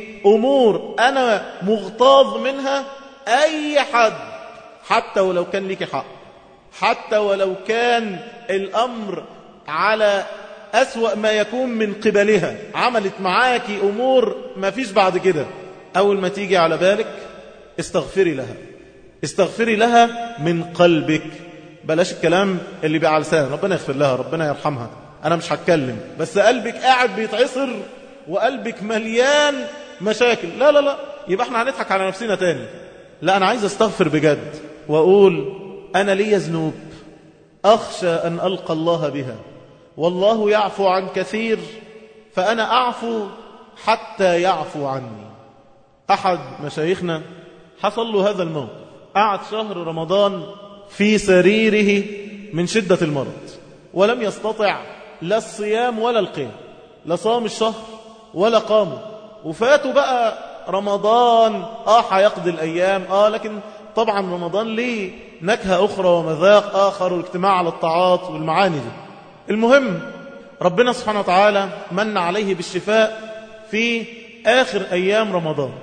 بأمور أنا مغتاظ منها، أي حد حتى ولو كان لك حق، حتى ولو كان الأمر على أسوأ ما يكون من قبلها، عملت معاكي أمور ما فيش بعد كده، أول ما تيجي على بالك استغفري لها، استغفري لها من قلبك. بلاش الكلام اللي بقى على لسان ربنا يغفر لها ربنا يرحمها، أنا مش هتكلم، بس قلبك قاعد بيتعصر وقلبك مليان مشاكل. لا لا لا، يبقى احنا هنضحك على نفسنا تاني. لا، أنا عايز استغفر بجد وأقول أنا لي ذنوب أخشى أن ألقى الله بها، والله يعفو عن كثير فأنا أعفو حتى يعفو عني. أحد مشايخنا حصل له هذا الموقف، قعد شهر رمضان في سريره من شدة المرض ولم يستطع لا الصيام ولا القيام، لا صام الشهر ولا قاموا، وفاتوا بقى رمضان هيقضي الأيام لكن طبعا رمضان ليه نكهة أخرى ومذاق آخر والاجتماع على الطاعات والمعاني دي. المهم ربنا سبحانه وتعالى من عليه بالشفاء في آخر أيام رمضان،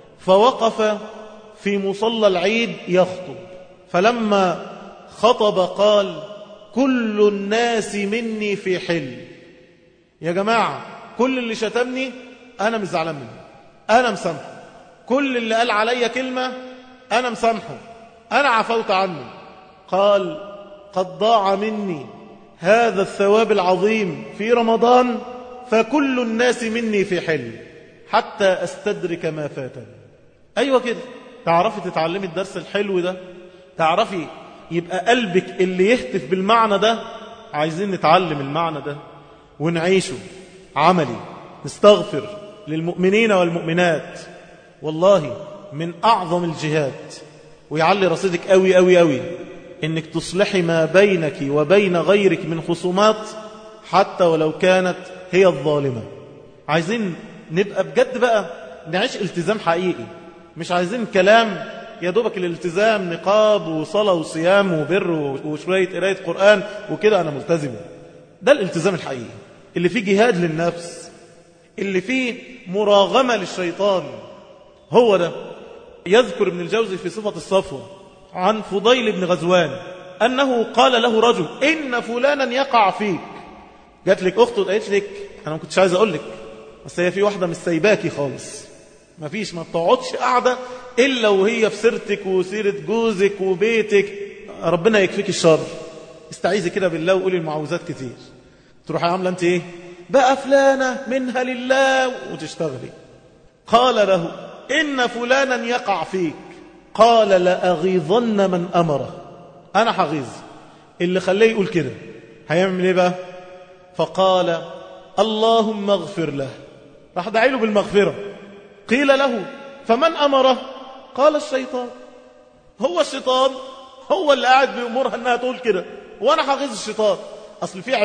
فوقف في مصلى العيد يخطب، فلما خطب قال: كل الناس مني في حل. يا جماعة كل اللي شتمني أنا مش زعلان منه، أنا مسامحه، كل اللي قال علي كلمة أنا مسامحه، أنا عفوت عنه. قال: قد ضاع مني هذا الثواب العظيم في رمضان، فكل الناس مني في حل حتى أستدرك ما فاتني. أيوة كده، تعرفي تتعلمي الدرس الحلو ده، تعرفي يبقى قلبك اللي يهتف بالمعنى ده. عايزين نتعلم المعنى ده ونعيشه عملي، نستغفر للمؤمنين والمؤمنات. والله من أعظم الجهاد ويعلي رصيدك قوي قوي قوي إنك تصلحي ما بينك وبين غيرك من خصومات حتى ولو كانت هي الظالمة. عايزين نبقى بجد بقى نعيش التزام حقيقي، مش عايزين كلام يا دوبك الالتزام نقاب وصلاة وصيام وبر وشوية قراية قرآن وكده أنا ملتزم. ده الالتزام الحقيقي اللي فيه جهاد للنفس، اللي فيه مراغمة للشيطان. هو ده. يذكر ابن الجوزي في صفة الصفوة عن فضيل بن غزوان أنه قال له رجل: إن فلانا يقع فيك. جات لك أخته وقالت لك أنا ما كنتش عايز أقول لك، بس هي في واحدة مش سايباكي خالص، ما فيش، ما بتقعدش قاعدة إلا وهي في سيرتك وسيرة جوزك وبيتك. ربنا يكفيك الشر. استعيذي كده بالله وقولي المعوذات كتير. تروحي عاملة أنت إيه بقى فلانة منها لله وتشتغلي. قال له إن فلانا يقع فيك. قال لأغيظن من أمره. أنا هغيظ اللي خليه يقول كده. هيعمل إيه بقى؟ فقال اللهم اغفر له. راح دعي له بالمغفرة. قيل له فمن أمره؟ قال الشيطان. هو الشيطان هو اللي قاعد بيأمرها أنها تقول كده، وأنا هغيظ الشيطان. أصل في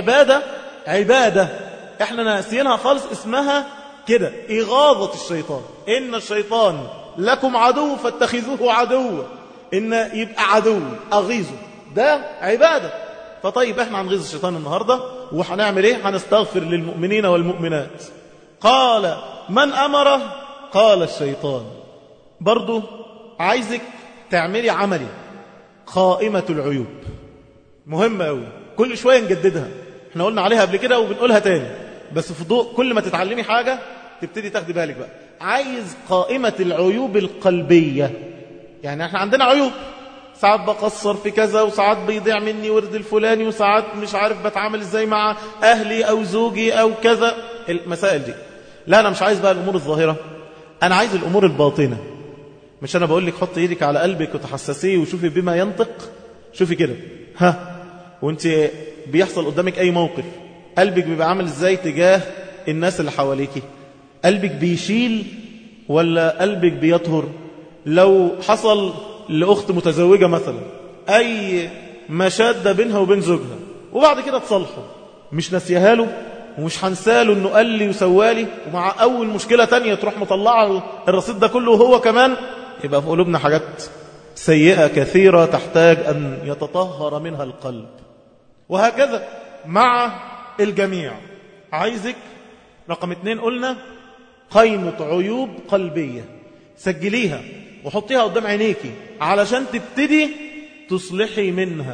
عبادة احنا ناسينها خالص، اسمها كده إغاظة الشيطان. إن الشيطان لكم عدو فاتخذوه عدوا. إن يبقى عدو أغيظه، ده عبادة. فطيب احنا هنغيظ الشيطان النهاردة، وهنعمل ايه؟ هنستغفر للمؤمنين والمؤمنات. قال من أمره؟ قال الشيطان. برضو عايزك تعملي عملي قائمة العيوب، مهمة أوي، كل شوية نجددها. احنا قلنا عليها قبل كده وبنقولها تاني، بس في ضوء كل ما تتعلمي حاجة تبتدي تاخدي بالك بقى. عايز قائمة العيوب القلبية. يعني احنا عندنا عيوب، ساعات بقصر في كذا، وساعات بيضيع مني ورد الفلاني، وساعات مش عارف بتعامل ازاي مع أهلي أو زوجي أو كذا، المسائل دي. لا، أنا مش عايز بقى الأمور الظاهرة، أنا عايز الأمور الباطنة. مش أنا بقول لك حط إيدك على قلبك وتحسسيه وشوفي بما ينطق. شوفي كده، وانت بيحصل قدامك أي موقف، قلبك بيبقى عامل ازاي تجاه الناس اللي حواليكي؟ قلبك بيشيل ولا قلبك بيطهر؟ لو حصل لأخت متزوجة مثلا أي مشادة بينها وبين زوجها، وبعد كده تصلحوا، مش ناسيها له ومش هنساله انه قال لي وسوالي، ومع اول مشكلة تانية تروح مطلعه الرصيد ده كله وهو كمان، يبقى في قلوبنا حاجات سيئة كثيرة تحتاج ان يتطهر منها القلب. وهكذا مع الجميع. عايزك رقم 2 قلنا قائمة عيوب قلبية، سجليها وحطيها قدام عينيكي علشان تبتدي تصلحي منها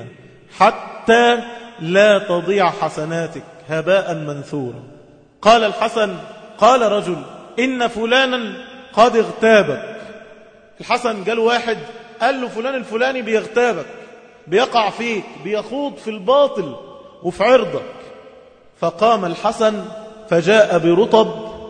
حتى لا تضيع حسناتك هباء منثورا. قال الحسن قال رجل إن فلانا قد اغتابك. الحسن قال واحد قال له فلان الفلاني بيغتابك، بيقع فيك، بيخوض في الباطل وفي عرضك. فقام الحسن فجاء برطب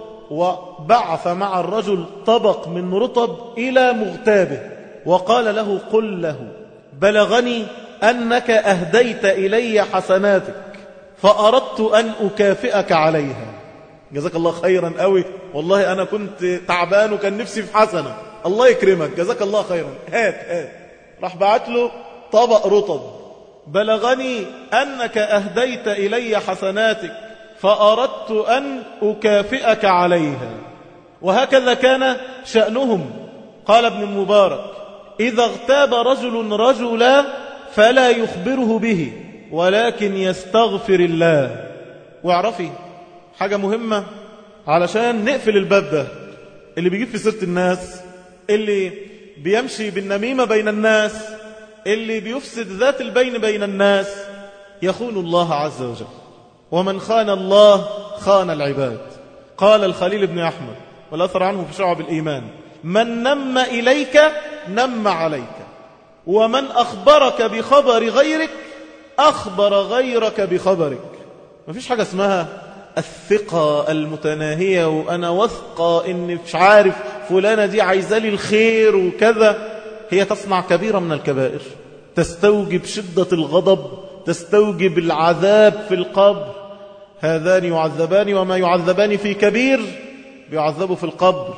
وبعث مع الرجل طبق من رطب إلى مغتابه، وقال له قل له بلغني أنك أهديت إلي حسناتك فأردت أن أكافئك عليها. جزاك الله خيرا قوي، والله أنا كنت تعبان وكان نفسي في حسنة، الله يكرمك جزاك الله خيرا، هات. راح بعت له طبق رطب، بلغني أنك أهديت إلي حسناتك فأردت أن أكافئك عليها. وهكذا كان شأنهم. قال ابن المبارك إذا اغتاب رجل رجلا فلا يخبره به ولكن يستغفر الله. واعرفي حاجة مهمة علشان نقفل الباب ده، اللي بيجيب في سيرة الناس، اللي بيمشي بالنميمة بين الناس، اللي بيفسد ذات البين بين الناس، يخون الله عز وجل. ومن خان الله خان العباد. قال الخليل بن أحمد والأثر عنه في شعب الإيمان من نم إليك نم عليك، ومن أخبرك بخبر غيرك أخبر غيرك بخبرك. ما فيش حاجة اسمها الثقة المتناهية وأنا وثقة إن مش عارف فلانة دي عايزة لي الخير وكذا. هي تصنع كبيرة من الكبائر، تستوجب شدة الغضب، تستوجب العذاب في القبر. هذان يعذبان وما يعذبان في كبير، بيعذبوا في القبر.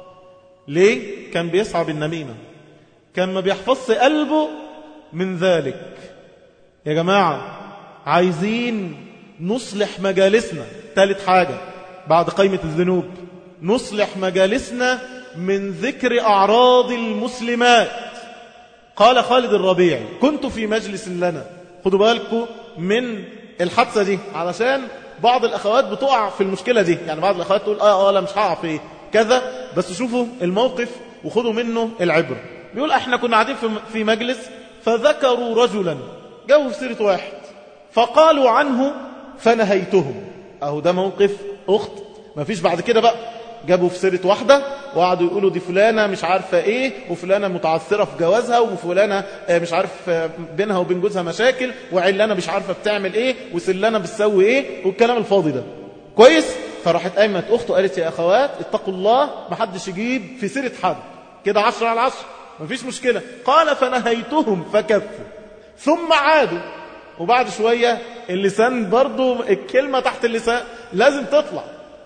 ليه؟ كان بيسعى بالنميمة، كان ما بيحفظش قلبه من ذلك. يا جماعة عايزين نصلح مجالسنا. ثالث حاجة بعد قائمة الذنوب، نصلح مجالسنا من ذكر أعراض المسلمات. قال خالد الربيعي كنت في مجلس لنا. خدوا بالكم من الحادثة دي علشان بعض الأخوات بتقع في المشكلة دي. يعني بعض الأخوات تقول لا مش هقع في كذا، بس شوفوا الموقف وخدوا منه العبرة. بيقول احنا كنا قاعدين في مجلس فذكروا رجلا، جاءوا في سيرة واحد فقالوا عنه فنهيتهم. اهو ده موقف أخت. ما فيش بعد كده بقى جابوا في سيرة واحدة وقعدوا يقولوا دي فلانة مش عارفة ايه، وفلانة متعثرة في جوازها، وفلانة مش عارف بينها وبين جوزها مشاكل، وعلانة مش عارفة بتعمل ايه، وسلانة بتسوي ايه، والكلام الفاضي ده. كويس؟ فراحت قايمة أخته قالت يا أخوات اتقوا الله، ما حدش يجيب في سيرة حد كده 10 على 10، ما فيش مشكلة. قال فنهيتهم فكفوا ثم عادوا. وبعد شوية اللسان برضو الكلمة تحت اللسان لازم تطلع،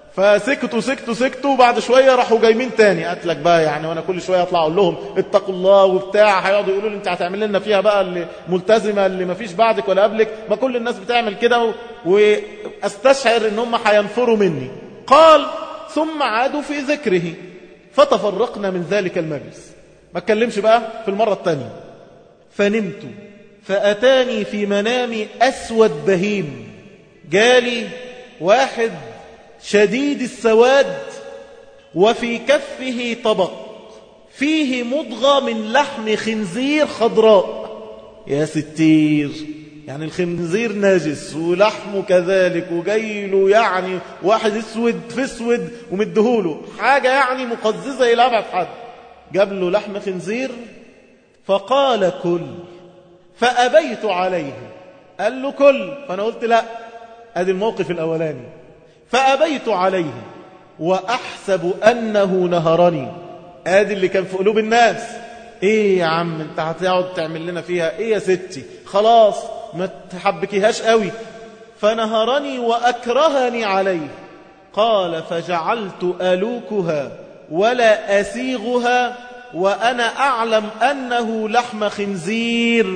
فسكتوا وبعد شوية راحوا جايمين تاني. قالت لك بقى يعني وانا كل شوية اطلع اقول لهم اتقوا الله وبتاع، هيقعدوا يقولوا لي انت هتعمل لنا فيها بقى اللي ملتزمة اللي ما فيش بعدك ولا قبلك، ما كل الناس بتعمل كده، واستشعر ان هم هينفروا مني. قال ثم عادوا في ذكره فتفرقنا من ذلك المجلس. ما اتكلمش بقى في المرة الثانية. فنمت فأتاني في منامي أسود بهيم، جالي واحد شديد السواد وفي كفه طبق فيه مضغة من لحم خنزير خضراء. يا ستير، يعني الخنزير نجس ولحمه كذلك، وجايله يعني واحد اسود في اسود ومدهوله حاجة يعني مقززة إلى أبعد حد. جاب له لحم خنزير فقال كل، فأبيت عليه. قال له كل، فأنا قلت لا. ادي الموقف الأولاني. فأبيت عليه وأحسب أنه نهرني. ادي اللي كان في قلوب الناس. ايه يا عم انت هتقعد تعمل لنا فيها ايه يا ستي، خلاص ما تحبكيهاش قوي. فنهرني وأكرهني عليه. قال فجعلت ألوكها ولا أسيغها وأنا أعلم أنه لحم خنزير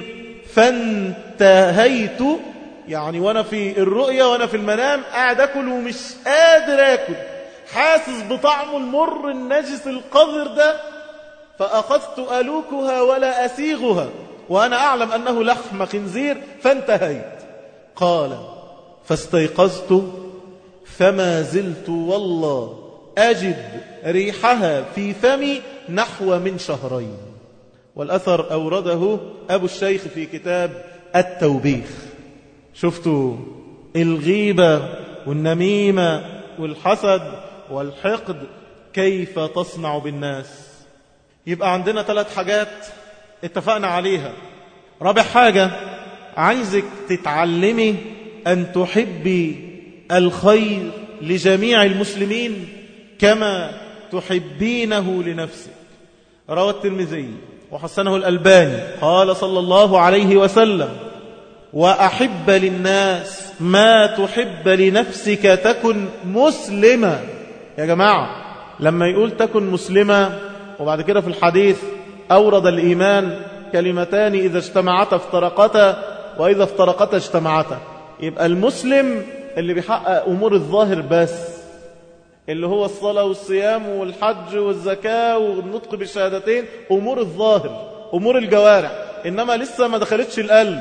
فانتهيت. يعني وأنا في الرؤية وأنا في المنام قاعد أكل ومش قادر أكل، حاسس بطعم المر النجس القذر ده. فأخذت ألوكها ولا أسيغها وأنا أعلم أنه لحم خنزير فانتهيت. قال فاستيقظت فما زلت والله أجد ريحها في فمي نحو من شهرين. والأثر أورده أبو الشيخ في كتاب التوبيخ. شفتوا الغيبة والنميمة والحسد والحقد كيف تصنع بالناس. يبقى عندنا 3 حاجات اتفقنا عليها. رابع حاجة، عايزك تتعلمي أن تحبي الخير لجميع المسلمين كما تحبينه لنفسك. روى الترمذي وحسنه الألباني قال صلى الله عليه وسلم وأحب للناس ما تحب لنفسك تكن مسلمة. يا جماعة لما يقول تكن مسلمة وبعد كده في الحديث أورد الإيمان كلمتان إذا اجتمعتا افترقتا وإذا افترقتا اجتمعتا. يبقى المسلم اللي بيحقق أمور الظاهر بس، اللي هو الصلاة والصيام والحج والزكاة والنطق بالشهادتين، أمور الظاهر أمور الجوارح، إنما لسه ما دخلتش القلب.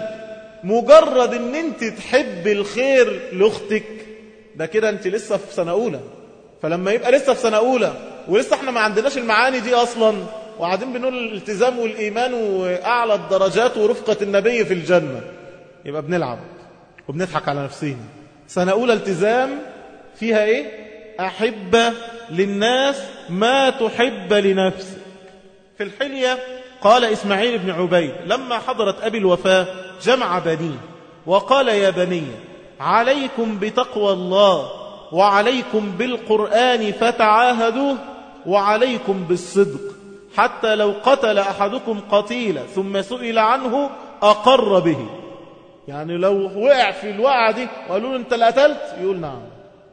مجرد ان انت تحب الخير لأختك ده كده انت لسه في سنة أولى. فلما يبقى لسه في سنة أولى ولسه احنا ما عندناش المعاني دي أصلا، وقاعدين بنقول الالتزام والإيمان وأعلى الدرجات ورفقة النبي في الجنة، يبقى بنلعب وبنضحك على نفسنا. سنة أولى التزام فيها إيه؟ أحب للناس ما تحب لنفسك. في الحلية قال إسماعيل بن عبيد لما حضرت أبي الوفاة جمع بنيه وقال يا بني عليكم بتقوى الله وعليكم بالقرآن فتعاهدوه وعليكم بالصدق حتى لو قتل أحدكم قتيلا ثم سئل عنه أقر به. يعني لو وقع في الوقعة دي وقالوا له أنت اللي قتلت يقول نعم.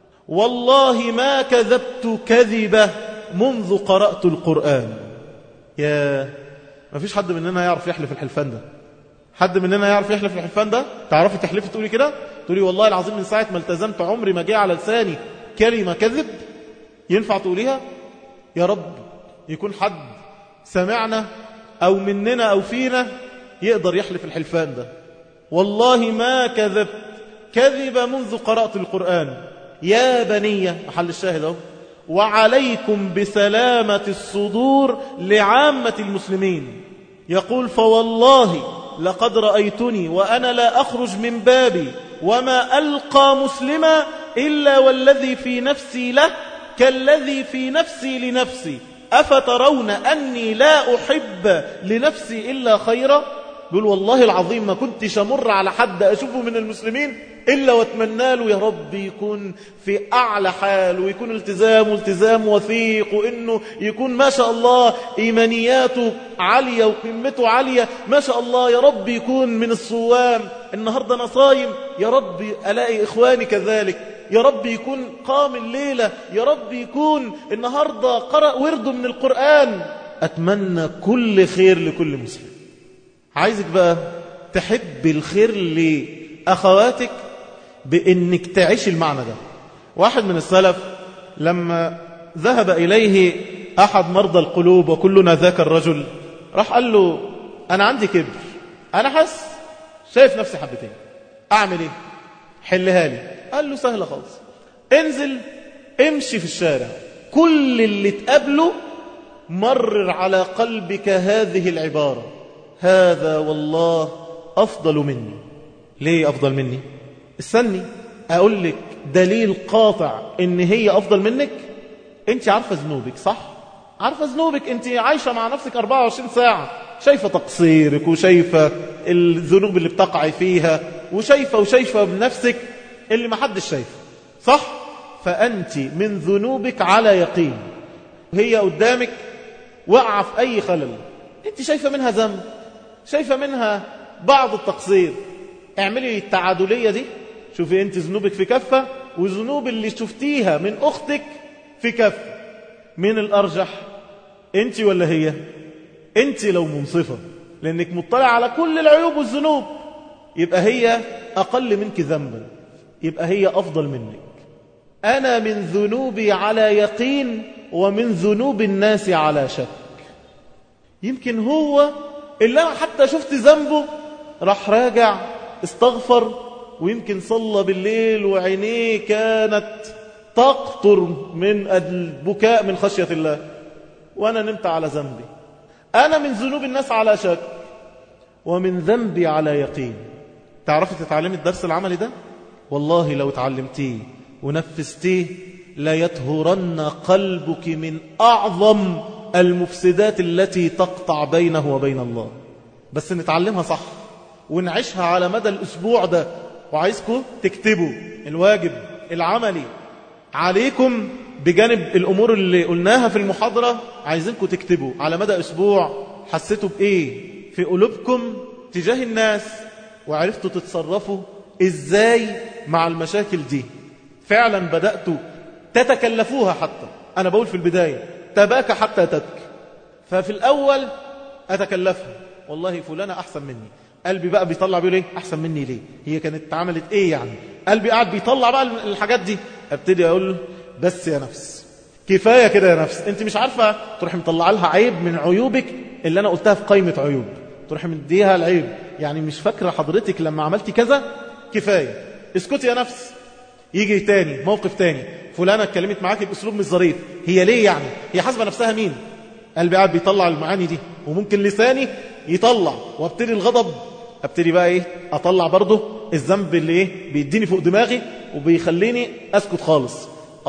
والله ما كذبت كذبة منذ قرأت القرآن. يا ما فيش حد مننا يعرف يحلف الحلفان ده. حد مننا يعرف يحلف الحلفان ده؟ تعرفي تحلفي تقولي كده؟ تقولي والله العظيم من ساعة ما التزمت عمري ما جاء على لساني كلمة كذب. ينفع تقوليها؟ يا رب يكون حد سمعنا أو مننا أو فينا يقدر يحلف الحلفان ده. والله ما كذبت كذب منذ قرأت القرآن. يا بني محل الشاهد اهو. وعليكم بسلامة الصدور لعامة المسلمين. يقول فوالله لقد رأيتني وأنا لا أخرج من بابي وما ألقى مسلما إلا والذي في نفسي له كالذي في نفسي لنفسي أفترون أني لا أحب لنفسي إلا خيرا. بيقول والله العظيم ما كنتش أمر على حد أشوفه من المسلمين إلا واتمنى له يا رب يكون في أعلى حال، ويكون التزام وثيق، وإنه يكون ما شاء الله إيمانياته عالية وقمته عالية ما شاء الله، يا رب يكون من الصوام، النهاردة أنا صايم يا رب ألاقي إخواني كذلك، يا رب يكون قام الليلة، يا رب يكون النهاردة قرأ ورده من القرآن. أتمنى كل خير لكل مسلم. عايزك بقى تحب الخير لأخواتك بأنك تعيش المعنى ده. واحد من السلف لما ذهب إليه أحد مرضى القلوب وكلنا ذاك الرجل، راح قال له أنا عندي كبر، أنا شايف نفسي حبتين، أعمل إيه؟ حلها لي. قال له سهلة خالص، انزل امشي في الشارع، كل اللي تقابله مرر على قلبك هذه العبارة: هذا والله أفضل مني. ليه أفضل مني؟ استني أقول لك دليل قاطع إن هي أفضل منك. أنت عارفة ذنوبك صح؟ عارفة ذنوبك، أنت عايشة مع نفسك 24 ساعة، شايفة تقصيرك وشايفة الذنوب اللي بتقعي فيها، وشايفة بنفسك اللي ما حدش شايفه صح؟ فأنت من ذنوبك على يقين، هي قدامك وقع في أي خلل، أنت شايفة منها ذنب، شايفة منها بعض التقصير. اعملي التعادلية دي، شوفي أنت ذنوبك في كفة وذنوب اللي شفتيها من أختك في كفة، من الأرجح أنت ولا هي؟ أنت لو منصفة لأنك مطلع على كل العيوب والذنوب، يبقى هي أقل منك ذنبا، يبقى هي أفضل منك. أنا من ذنوبي على يقين ومن ذنوب الناس على شك. يمكن هو اللي أنا حتى شفت ذنبه راح راجع استغفر، ويمكن صلى بالليل وعينيه كانت تقطر من البكاء من خشية الله، وأنا نمت على ذنبي. أنا من ذنوب الناس على شك ومن ذنبي على يقين. تعرفي تتعلمي الدرس العملي ده؟ والله لو تعلمتيه ونفذتيه لا يطهرن قلبك من أعظم المفسدات التي تقطع بينه وبين الله. بس نتعلمها صح ونعيشها على مدى الأسبوع ده. وعايزكم تكتبوا الواجب العملي عليكم بجانب الأمور اللي قلناها في المحاضرة. عايزينكم تكتبوا على مدى أسبوع حسيتوا بإيه في قلوبكم تجاه الناس، وعرفتوا تتصرفوا إزاي مع المشاكل دي. فعلا بدأتوا تتكلفوها. حتى أنا بقول في البداية تباكى حتى تبكي، ففي الأول أتكلفها، والله فلانة أحسن مني، قلبي بقى بيطلع بيقول إيه أحسن مني ليه، هي كانت عملت إيه يعني، قلبي قاعد بيطلع بقى الحاجات دي. أبتدي أقول بس يا نفس كفاية كده يا نفس، أنت مش عارفة، تروح مطلع لها عيب من عيوبك اللي أنا قلتها في قائمة عيوب، تروح مديها العيب، يعني مش فاكرة حضرتك لما عملتي كذا، كفاية اسكتي يا نفس. يجي تاني موقف تاني، فلانة اتكلمت معاكي بأسلوب مش ظريف، هي ليه يعني، هي حاسبة نفسها مين، قلبي قاعد بيطلع المعاني دي، وممكن لساني يطلع، وابتدي الغضب، ابتدي بقى ايه اطلع برضه الذنب اللي ايه بيديني فوق دماغي وبيخليني اسكت خالص.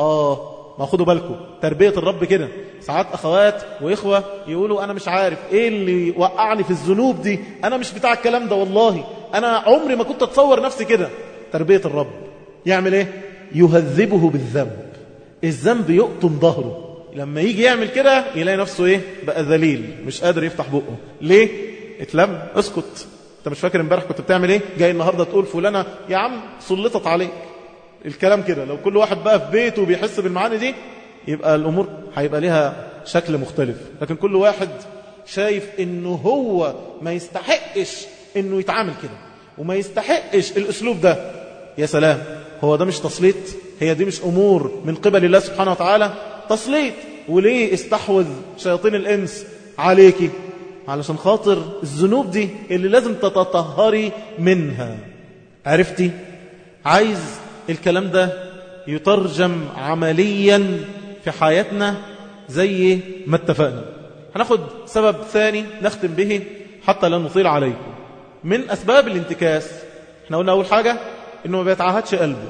ما خدوا بالكم تربية الرب كده. ساعات اخوات واخوة يقولوا انا مش عارف ايه اللي وقعني في الذنوب دي، انا مش بتاع الكلام ده، والله انا عمري ما كنت اتصور نفسي كده. تربية الرب يعمل ايه؟ يهذبه بالذنب، الذنب يقطم ظهره، لما يجي يعمل كده يلاقي نفسه ايه بقى ذليل، مش قادر يفتح بقه. ليه؟ اتلم، اسكت، انت مش فاكر امبارح كنت بتعمل ايه، جاي النهارده تقول فلانة يا عم سلطت عليك. الكلام كده لو كل واحد بقى في بيته بيحس بالمعاني دي يبقى الامور هيبقى لها شكل مختلف. لكن كل واحد شايف انه هو ما يستحقش انه يتعامل كده وما يستحقش الاسلوب ده. يا سلام، هو ده مش تسليط؟ هي دي مش امور من قبل الله سبحانه وتعالى تسليط؟ وليه استحوذ شياطين الانس عليكي؟ علشان خاطر الذنوب دي اللي لازم تتطهري منها. عرفتي؟ عايز الكلام ده يترجم عمليا في حياتنا زي ما اتفقنا. هناخد سبب ثاني نختم به حتى لا نطيل عليكم. من أسباب الانتكاس احنا قلنا أول حاجة إنه ما بيتعهدش قلبه،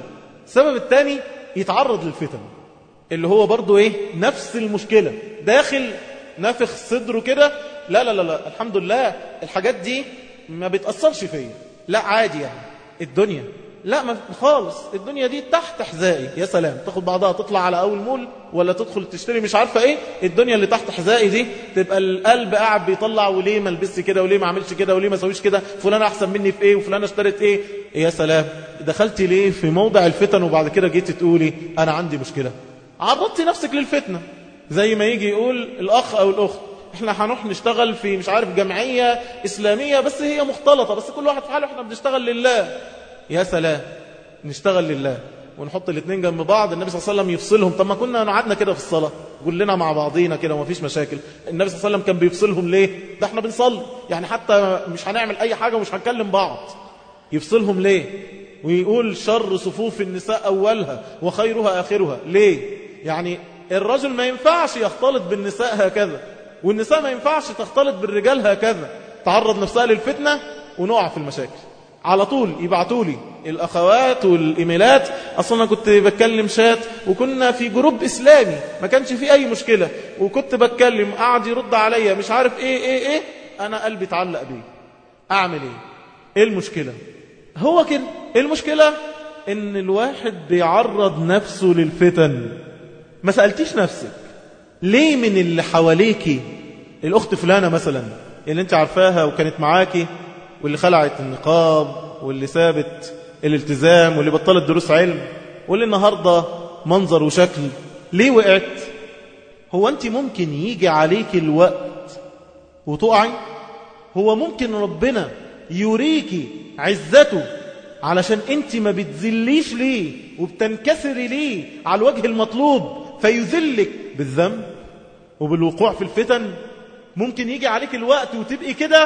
السبب الثاني يتعرض للفتن، اللي هو برضو ايه، نفس المشكلة، داخل نفخ صدره كده، لا لا لا لا الحمد لله الحاجات دي ما بتأثرش فيا، لا عادي يعني الدنيا، لا ما خالص الدنيا دي تحت حذائي. يا سلام، تاخد بعضها تطلع على اول مول ولا تدخل تشتري مش عارفه ايه، الدنيا اللي تحت حذائي دي تبقى القلب قاعد بيطلع، وليه ما البسش كده، وليه ما عملش كده، وليه ما سويش كده، فلان احسن مني في ايه، وفلان اشترت ايه. يا سلام، دخلتي ليه في موضع الفتن وبعد كده جيتي تقولي انا عندي مشكله؟ عرضتي نفسك للفتنه. زي ما يجي يقول الاخ او الاخت احنا هنروح نشتغل في مش عارف جمعيه اسلاميه بس هي مختلطه، بس كل واحد في حاله، احنا بنشتغل لله. يا سلام، نشتغل لله ونحط الاثنين جنب بعض، النبي صلى الله عليه وسلم يفصلهم. طب ما كنا قعدنا كده في الصلاة كلنا مع بعضينا كده ومفيش مشاكل، النبي صلى الله عليه وسلم كان بيفصلهم ليه؟ ده احنا بنصلي يعني، حتى مش هنعمل اي حاجة ومش هنكلم بعض، يفصلهم ليه؟ ويقول شر صفوف النساء أولها وخيرها آخرها. ليه؟ يعني الرجل ما ينفعش يختلط بالنساء هكذا، والنساء ما ينفعش تختلط بالرجال هكذا، تعرض نفسها للفتنة ونقع في المشاكل. على طول يبعتوا لي الأخوات والإيميلات، أصلا أنا كنت بتكلم شات وكنا في جروب إسلامي ما كانش فيه أي مشكلة، وكنت بتكلم قاعد يرد عليا مش عارف إيه، أنا قلبي اتعلق بيه، أعمل إيه المشكلة؟ هو كده المشكلة إن الواحد بيعرض نفسه للفتن. ما سألتيش نفسك ليه من اللي حواليكي، الأخت فلانة مثلا اللي انت عارفاها وكانت معاكي، واللي خلعت النقاب، واللي سابت الالتزام، واللي بطلت دروس علم، واللي النهاردة منظر وشكل، ليه وقعت؟ هو انت ممكن يجي عليك الوقت وتقعي؟ هو ممكن ربنا يريكي عزته علشان انت ما بتذليش ليه وبتنكسري ليه على الوجه المطلوب فيذلك بالذنب وبالوقوع في الفتن؟ ممكن يجي عليك الوقت وتبقي كده.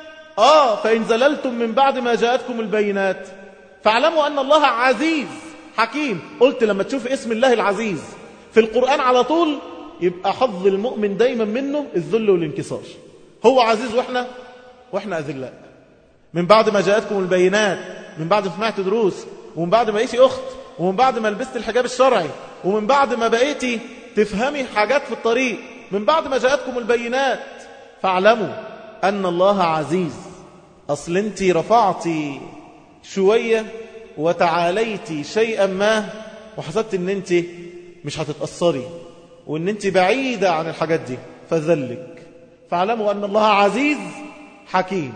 فإن زللتم من بعد ما جاءتكم البينات فاعلموا أن الله عزيز حكيم. قلت لما تشوف اسم الله العزيز في القرآن على طول يبقى حظ المؤمن دايما منه الذل والانكسار. هو عزيز وإحنا أذلاء. من بعد ما جاءتكم البينات، من بعد ما سمعت دروس، ومن بعد ما بقيتي أخت، ومن بعد ما لبست الحجاب الشرعي، ومن بعد ما بقيتي تفهمي حاجات في الطريق، من بعد ما جاءتكم البينات فاعلموا أن الله عزيز. أصل انت رفعتي شوية وتعاليتي شيئا ما وحسبت ان انت مش هتتأثري وان انت بعيدة عن الحاجات دي فذلك. فاعلموا أن الله عزيز حكيم.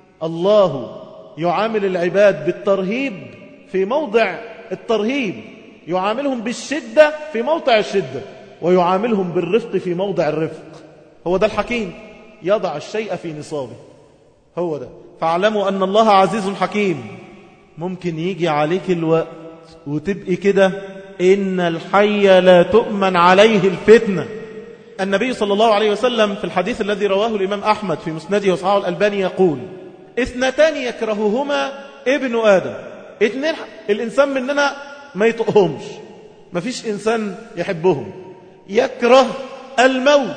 الله يعامل العباد بالترهيب في موضع الترهيب، يعاملهم بالشدة في موضع الشدة، ويعاملهم بالرفق في موضع الرفق. هو ده الحكيم، يضع الشيء في نصابه، هو ده. فاعلموا أن الله عزيز حكيم. ممكن يجي عليك الوقت وتبقي كده، إن الحي لا تؤمن عليه الفتنة. النبي صلى الله عليه وسلم في الحديث الذي رواه الإمام أحمد في مسنده وصححه الألباني يقول: اثنتان يكرههما ابن آدم. اثنين الإنسان مننا ما يطقهمش، ما فيش إنسان يحبهم. يكره الموت،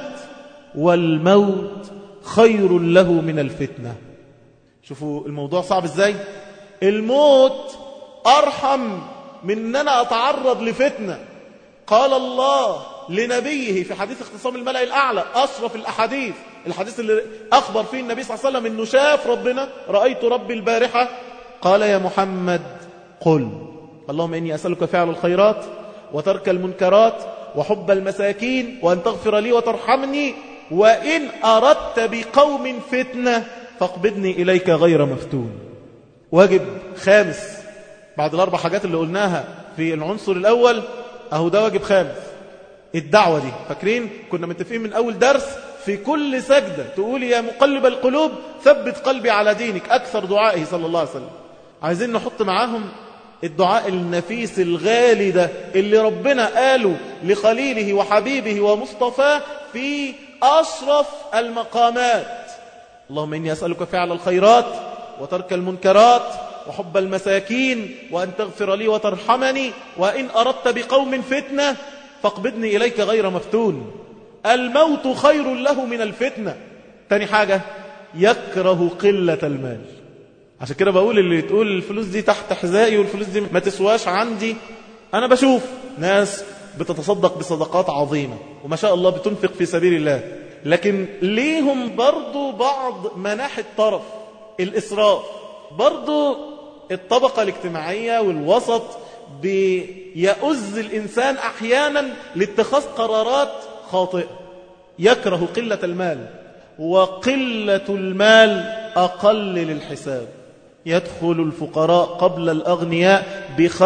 والموت خير له من الفتنة. شوفوا الموضوع صعب ازاي. الموت أرحم من أن أنا أتعرض لفتنة. قال الله لنبيه في حديث اختصام الملأ الأعلى، أشرف الأحاديث، الحديث اللي أخبر فيه النبي صلى الله عليه وسلم أنه شاف ربنا، رأيت ربي البارحة. قال: يا محمد قل اللهم إني أسألك فعل الخيرات وترك المنكرات وحب المساكين وأن تغفر لي وترحمني، وإن أردت بقوم فتنة فاقبضني إليك غير مفتون. واجب خامس بعد الأربع حاجات اللي قلناها في العنصر الأول، أهو ده واجب خامس، الدعوة دي. فاكرين كنا متفقين من أول درس في كل سجدة تقول: يا مقلب القلوب ثبت قلبي على دينك، أكثر دعائه صلى الله عليه وسلم. عايزين نحط معاهم الدعاء النفيس الغالي ده اللي ربنا قاله لخليله وحبيبه ومصطفاه في أشرف المقامات: اللهم إني أسألك فعل الخيرات وترك المنكرات وحب المساكين وأن تغفر لي وترحمني، وإن أردت بقوم فتنة فاقبضني إليك غير مفتون. الموت خير له من الفتنة. تاني حاجة: يكره قلة المال. عشان كده بقول اللي تقول الفلوس دي تحت حذائي والفلوس دي ما تسواش عندي، أنا بشوف ناس بتتصدق بصدقات عظيمة وما شاء الله بتنفق في سبيل الله، لكن ليهم برضو بعض مناحي الطرف، الإسراف، برضو الطبقة الاجتماعية والوسط بيؤذ الإنسان أحيانا لاتخاذ قرارات خاطئة. يكره قلة المال، وقلة المال أقل للحساب. يدخل الفقراء قبل الأغنياء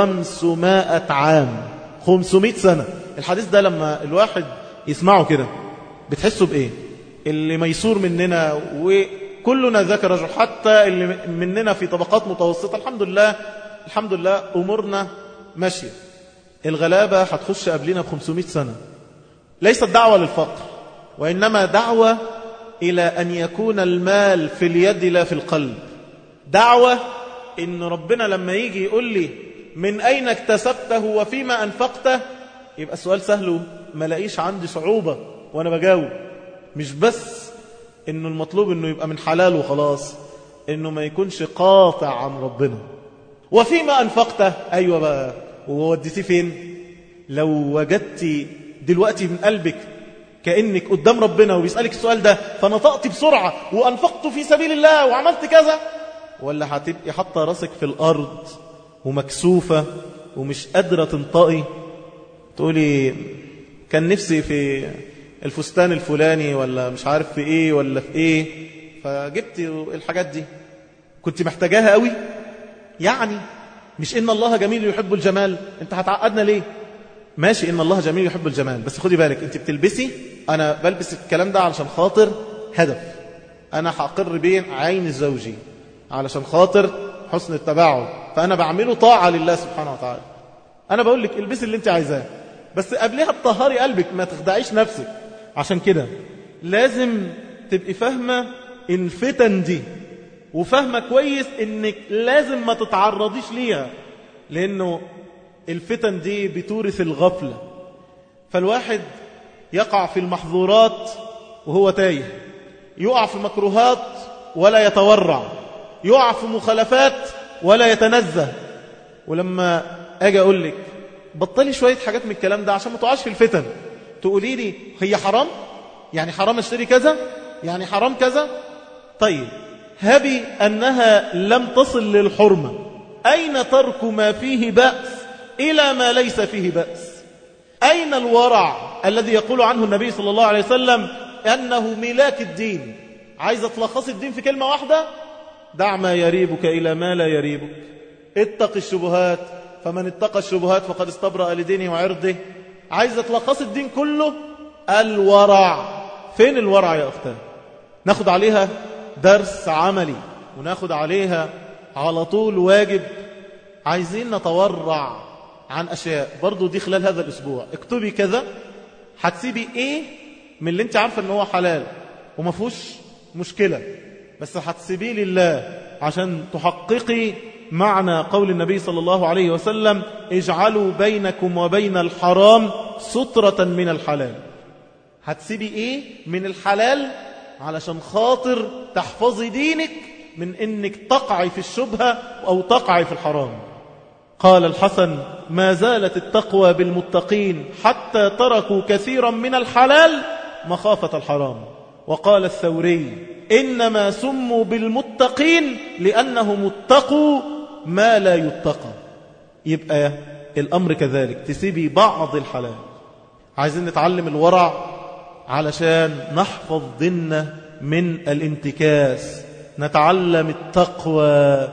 ب500 عام، 500 سنة. الحديث ده لما الواحد يسمعه كده بتحسوا بإيه؟ اللي ميسور مننا وكلنا ذاك رجل، حتى اللي مننا في طبقات متوسطة الحمد لله أمورنا ماشية. الغلابة هتخش قبلنا ب500 سنة. ليست دعوة للفقر، وإنما دعوة إلى أن يكون المال في اليد لا في القلب. دعوة إن ربنا لما يجي يقول لي من أين اكتسبته وفيما أنفقته، يبقى السؤال سهل ما لاقيش عندي صعوبة وأنا بجاوب. مش بس إنه المطلوب إنه يبقى من حلال وخلاص، إنه ما يكونش قاطع عن ربنا. وفيما أنفقته، أيوة بقى، ووديتيه فين؟ لو وجدتي دلوقتي من قلبك كأنك قدام ربنا وبيسألك السؤال ده، فنطقت بسرعة وأنفقت في سبيل الله وعملت كذا، ولا هتبقي حاطة راسك في الأرض ومكسوفة ومش قادرة تنطقي، تقولي كان نفسي في الفستان الفلاني ولا مش عارف في ايه ولا في ايه، فجبت الحاجات دي كنت محتاجاها قوي. يعني مش إن الله جميل يحب الجمال، انت هتعقدنا ليه؟ ماشي، إن الله جميل يحب الجمال، بس خدي بالك انت بتلبسي، أنا بلبس الكلام ده علشان خاطر هدف، أنا هقر بين عين زوجي علشان خاطر حسن التباعد، فأنا بعمله طاعة لله سبحانه وتعالى. أنا بقول لك البسي اللي انت عايزاه، بس قبلها تطهري قلبك، ما تخدعيش نفسك. عشان كده لازم تبقي فاهمة الفتن دي، وفاهمة كويس انك لازم ما تتعرضيش ليها، لأنه الفتن دي بتورث الغفلة. فالواحد يقع في المحظورات وهو تايه، يقع في مكروهات ولا يتورع، يقع في مخالفات ولا يتنزه. ولما أجي أقول لك بطلي شوية حاجات من الكلام ده عشان ما تقعش في الفتن، تقولي لي هي حرام؟ يعني حرام اشتري كذا؟ يعني حرام كذا؟ طيب هبي أنها لم تصل للحرمة، أين ترك ما فيه بأس إلى ما ليس فيه بأس؟ أين الورع الذي يقول عنه النبي صلى الله عليه وسلم أنه ملاك الدين؟ عايزة تلخص الدين في كلمة واحدة: دع ما يريبك إلى ما لا يريبك، اتق الشبهات، فمن اتقى الشبهات فقد استبرأ لدينه وعرضه. عايزة تلخص الدين كله: الورع. فين الورع يا أختان؟ ناخد عليها درس عملي وناخد عليها على طول واجب. عايزين نتورع عن أشياء برضو دي خلال هذا الأسبوع. اكتبي كذا، هتسيبي ايه من اللي انت عارفة ان هو حلال وما فيهوش مشكلة، بس هتسيبيه لله عشان تحققي معنى قول النبي صلى الله عليه وسلم: اجعلوا بينكم وبين الحرام سترة من الحلال. هتسيبي ايه من الحلال علشان خاطر تحفظي دينك من انك تقعي في الشبهة او تقعي في الحرام. قال الحسن: ما زالت التقوى بالمتقين حتى تركوا كثيرا من الحلال مخافة الحرام. وقال الثوري: إنما سموا بالمتقين لأنهم اتقوا ما لا يتقى. يبقى الأمر كذلك، تسيبي بعض الحلال. عايزين نتعلم الورع علشان نحفظ ديننا من الانتكاس، نتعلم التقوى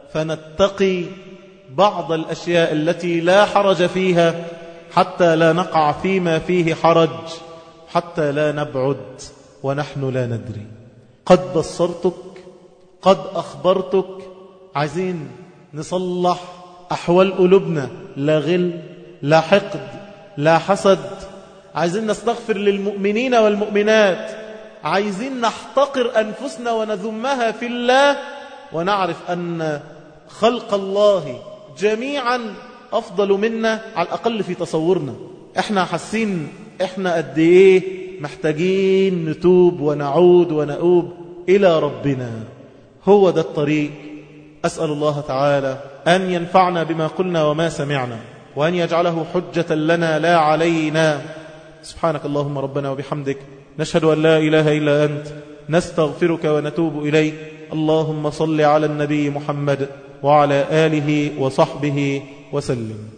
فنتقي بعض الأشياء التي لا حرج فيها، حتى لا نقع فيما فيه حرج، حتى لا نبعد ونحن لا ندري. قد بصرتك، قد أخبرتك. عايزين نصلح أحوال قلوبنا، لا غل، لا حقد، لا حسد. عايزين نستغفر للمؤمنين والمؤمنات. عايزين نحتقر أنفسنا ونذمها في الله، ونعرف أن خلق الله جميعا أفضل منا على الأقل في تصورنا. احنا حاسين احنا قد ايه محتاجين نتوب ونعود ونؤوب إلى ربنا. هو ده الطريق. أسأل الله تعالى أن ينفعنا بما قلنا وما سمعنا، وأن يجعله حجة لنا لا علينا. سبحانك اللهم ربنا وبحمدك، نشهد أن لا إله إلا أنت، نستغفرك ونتوب إليك. اللهم صل على النبي محمد وعلى آله وصحبه وسلم.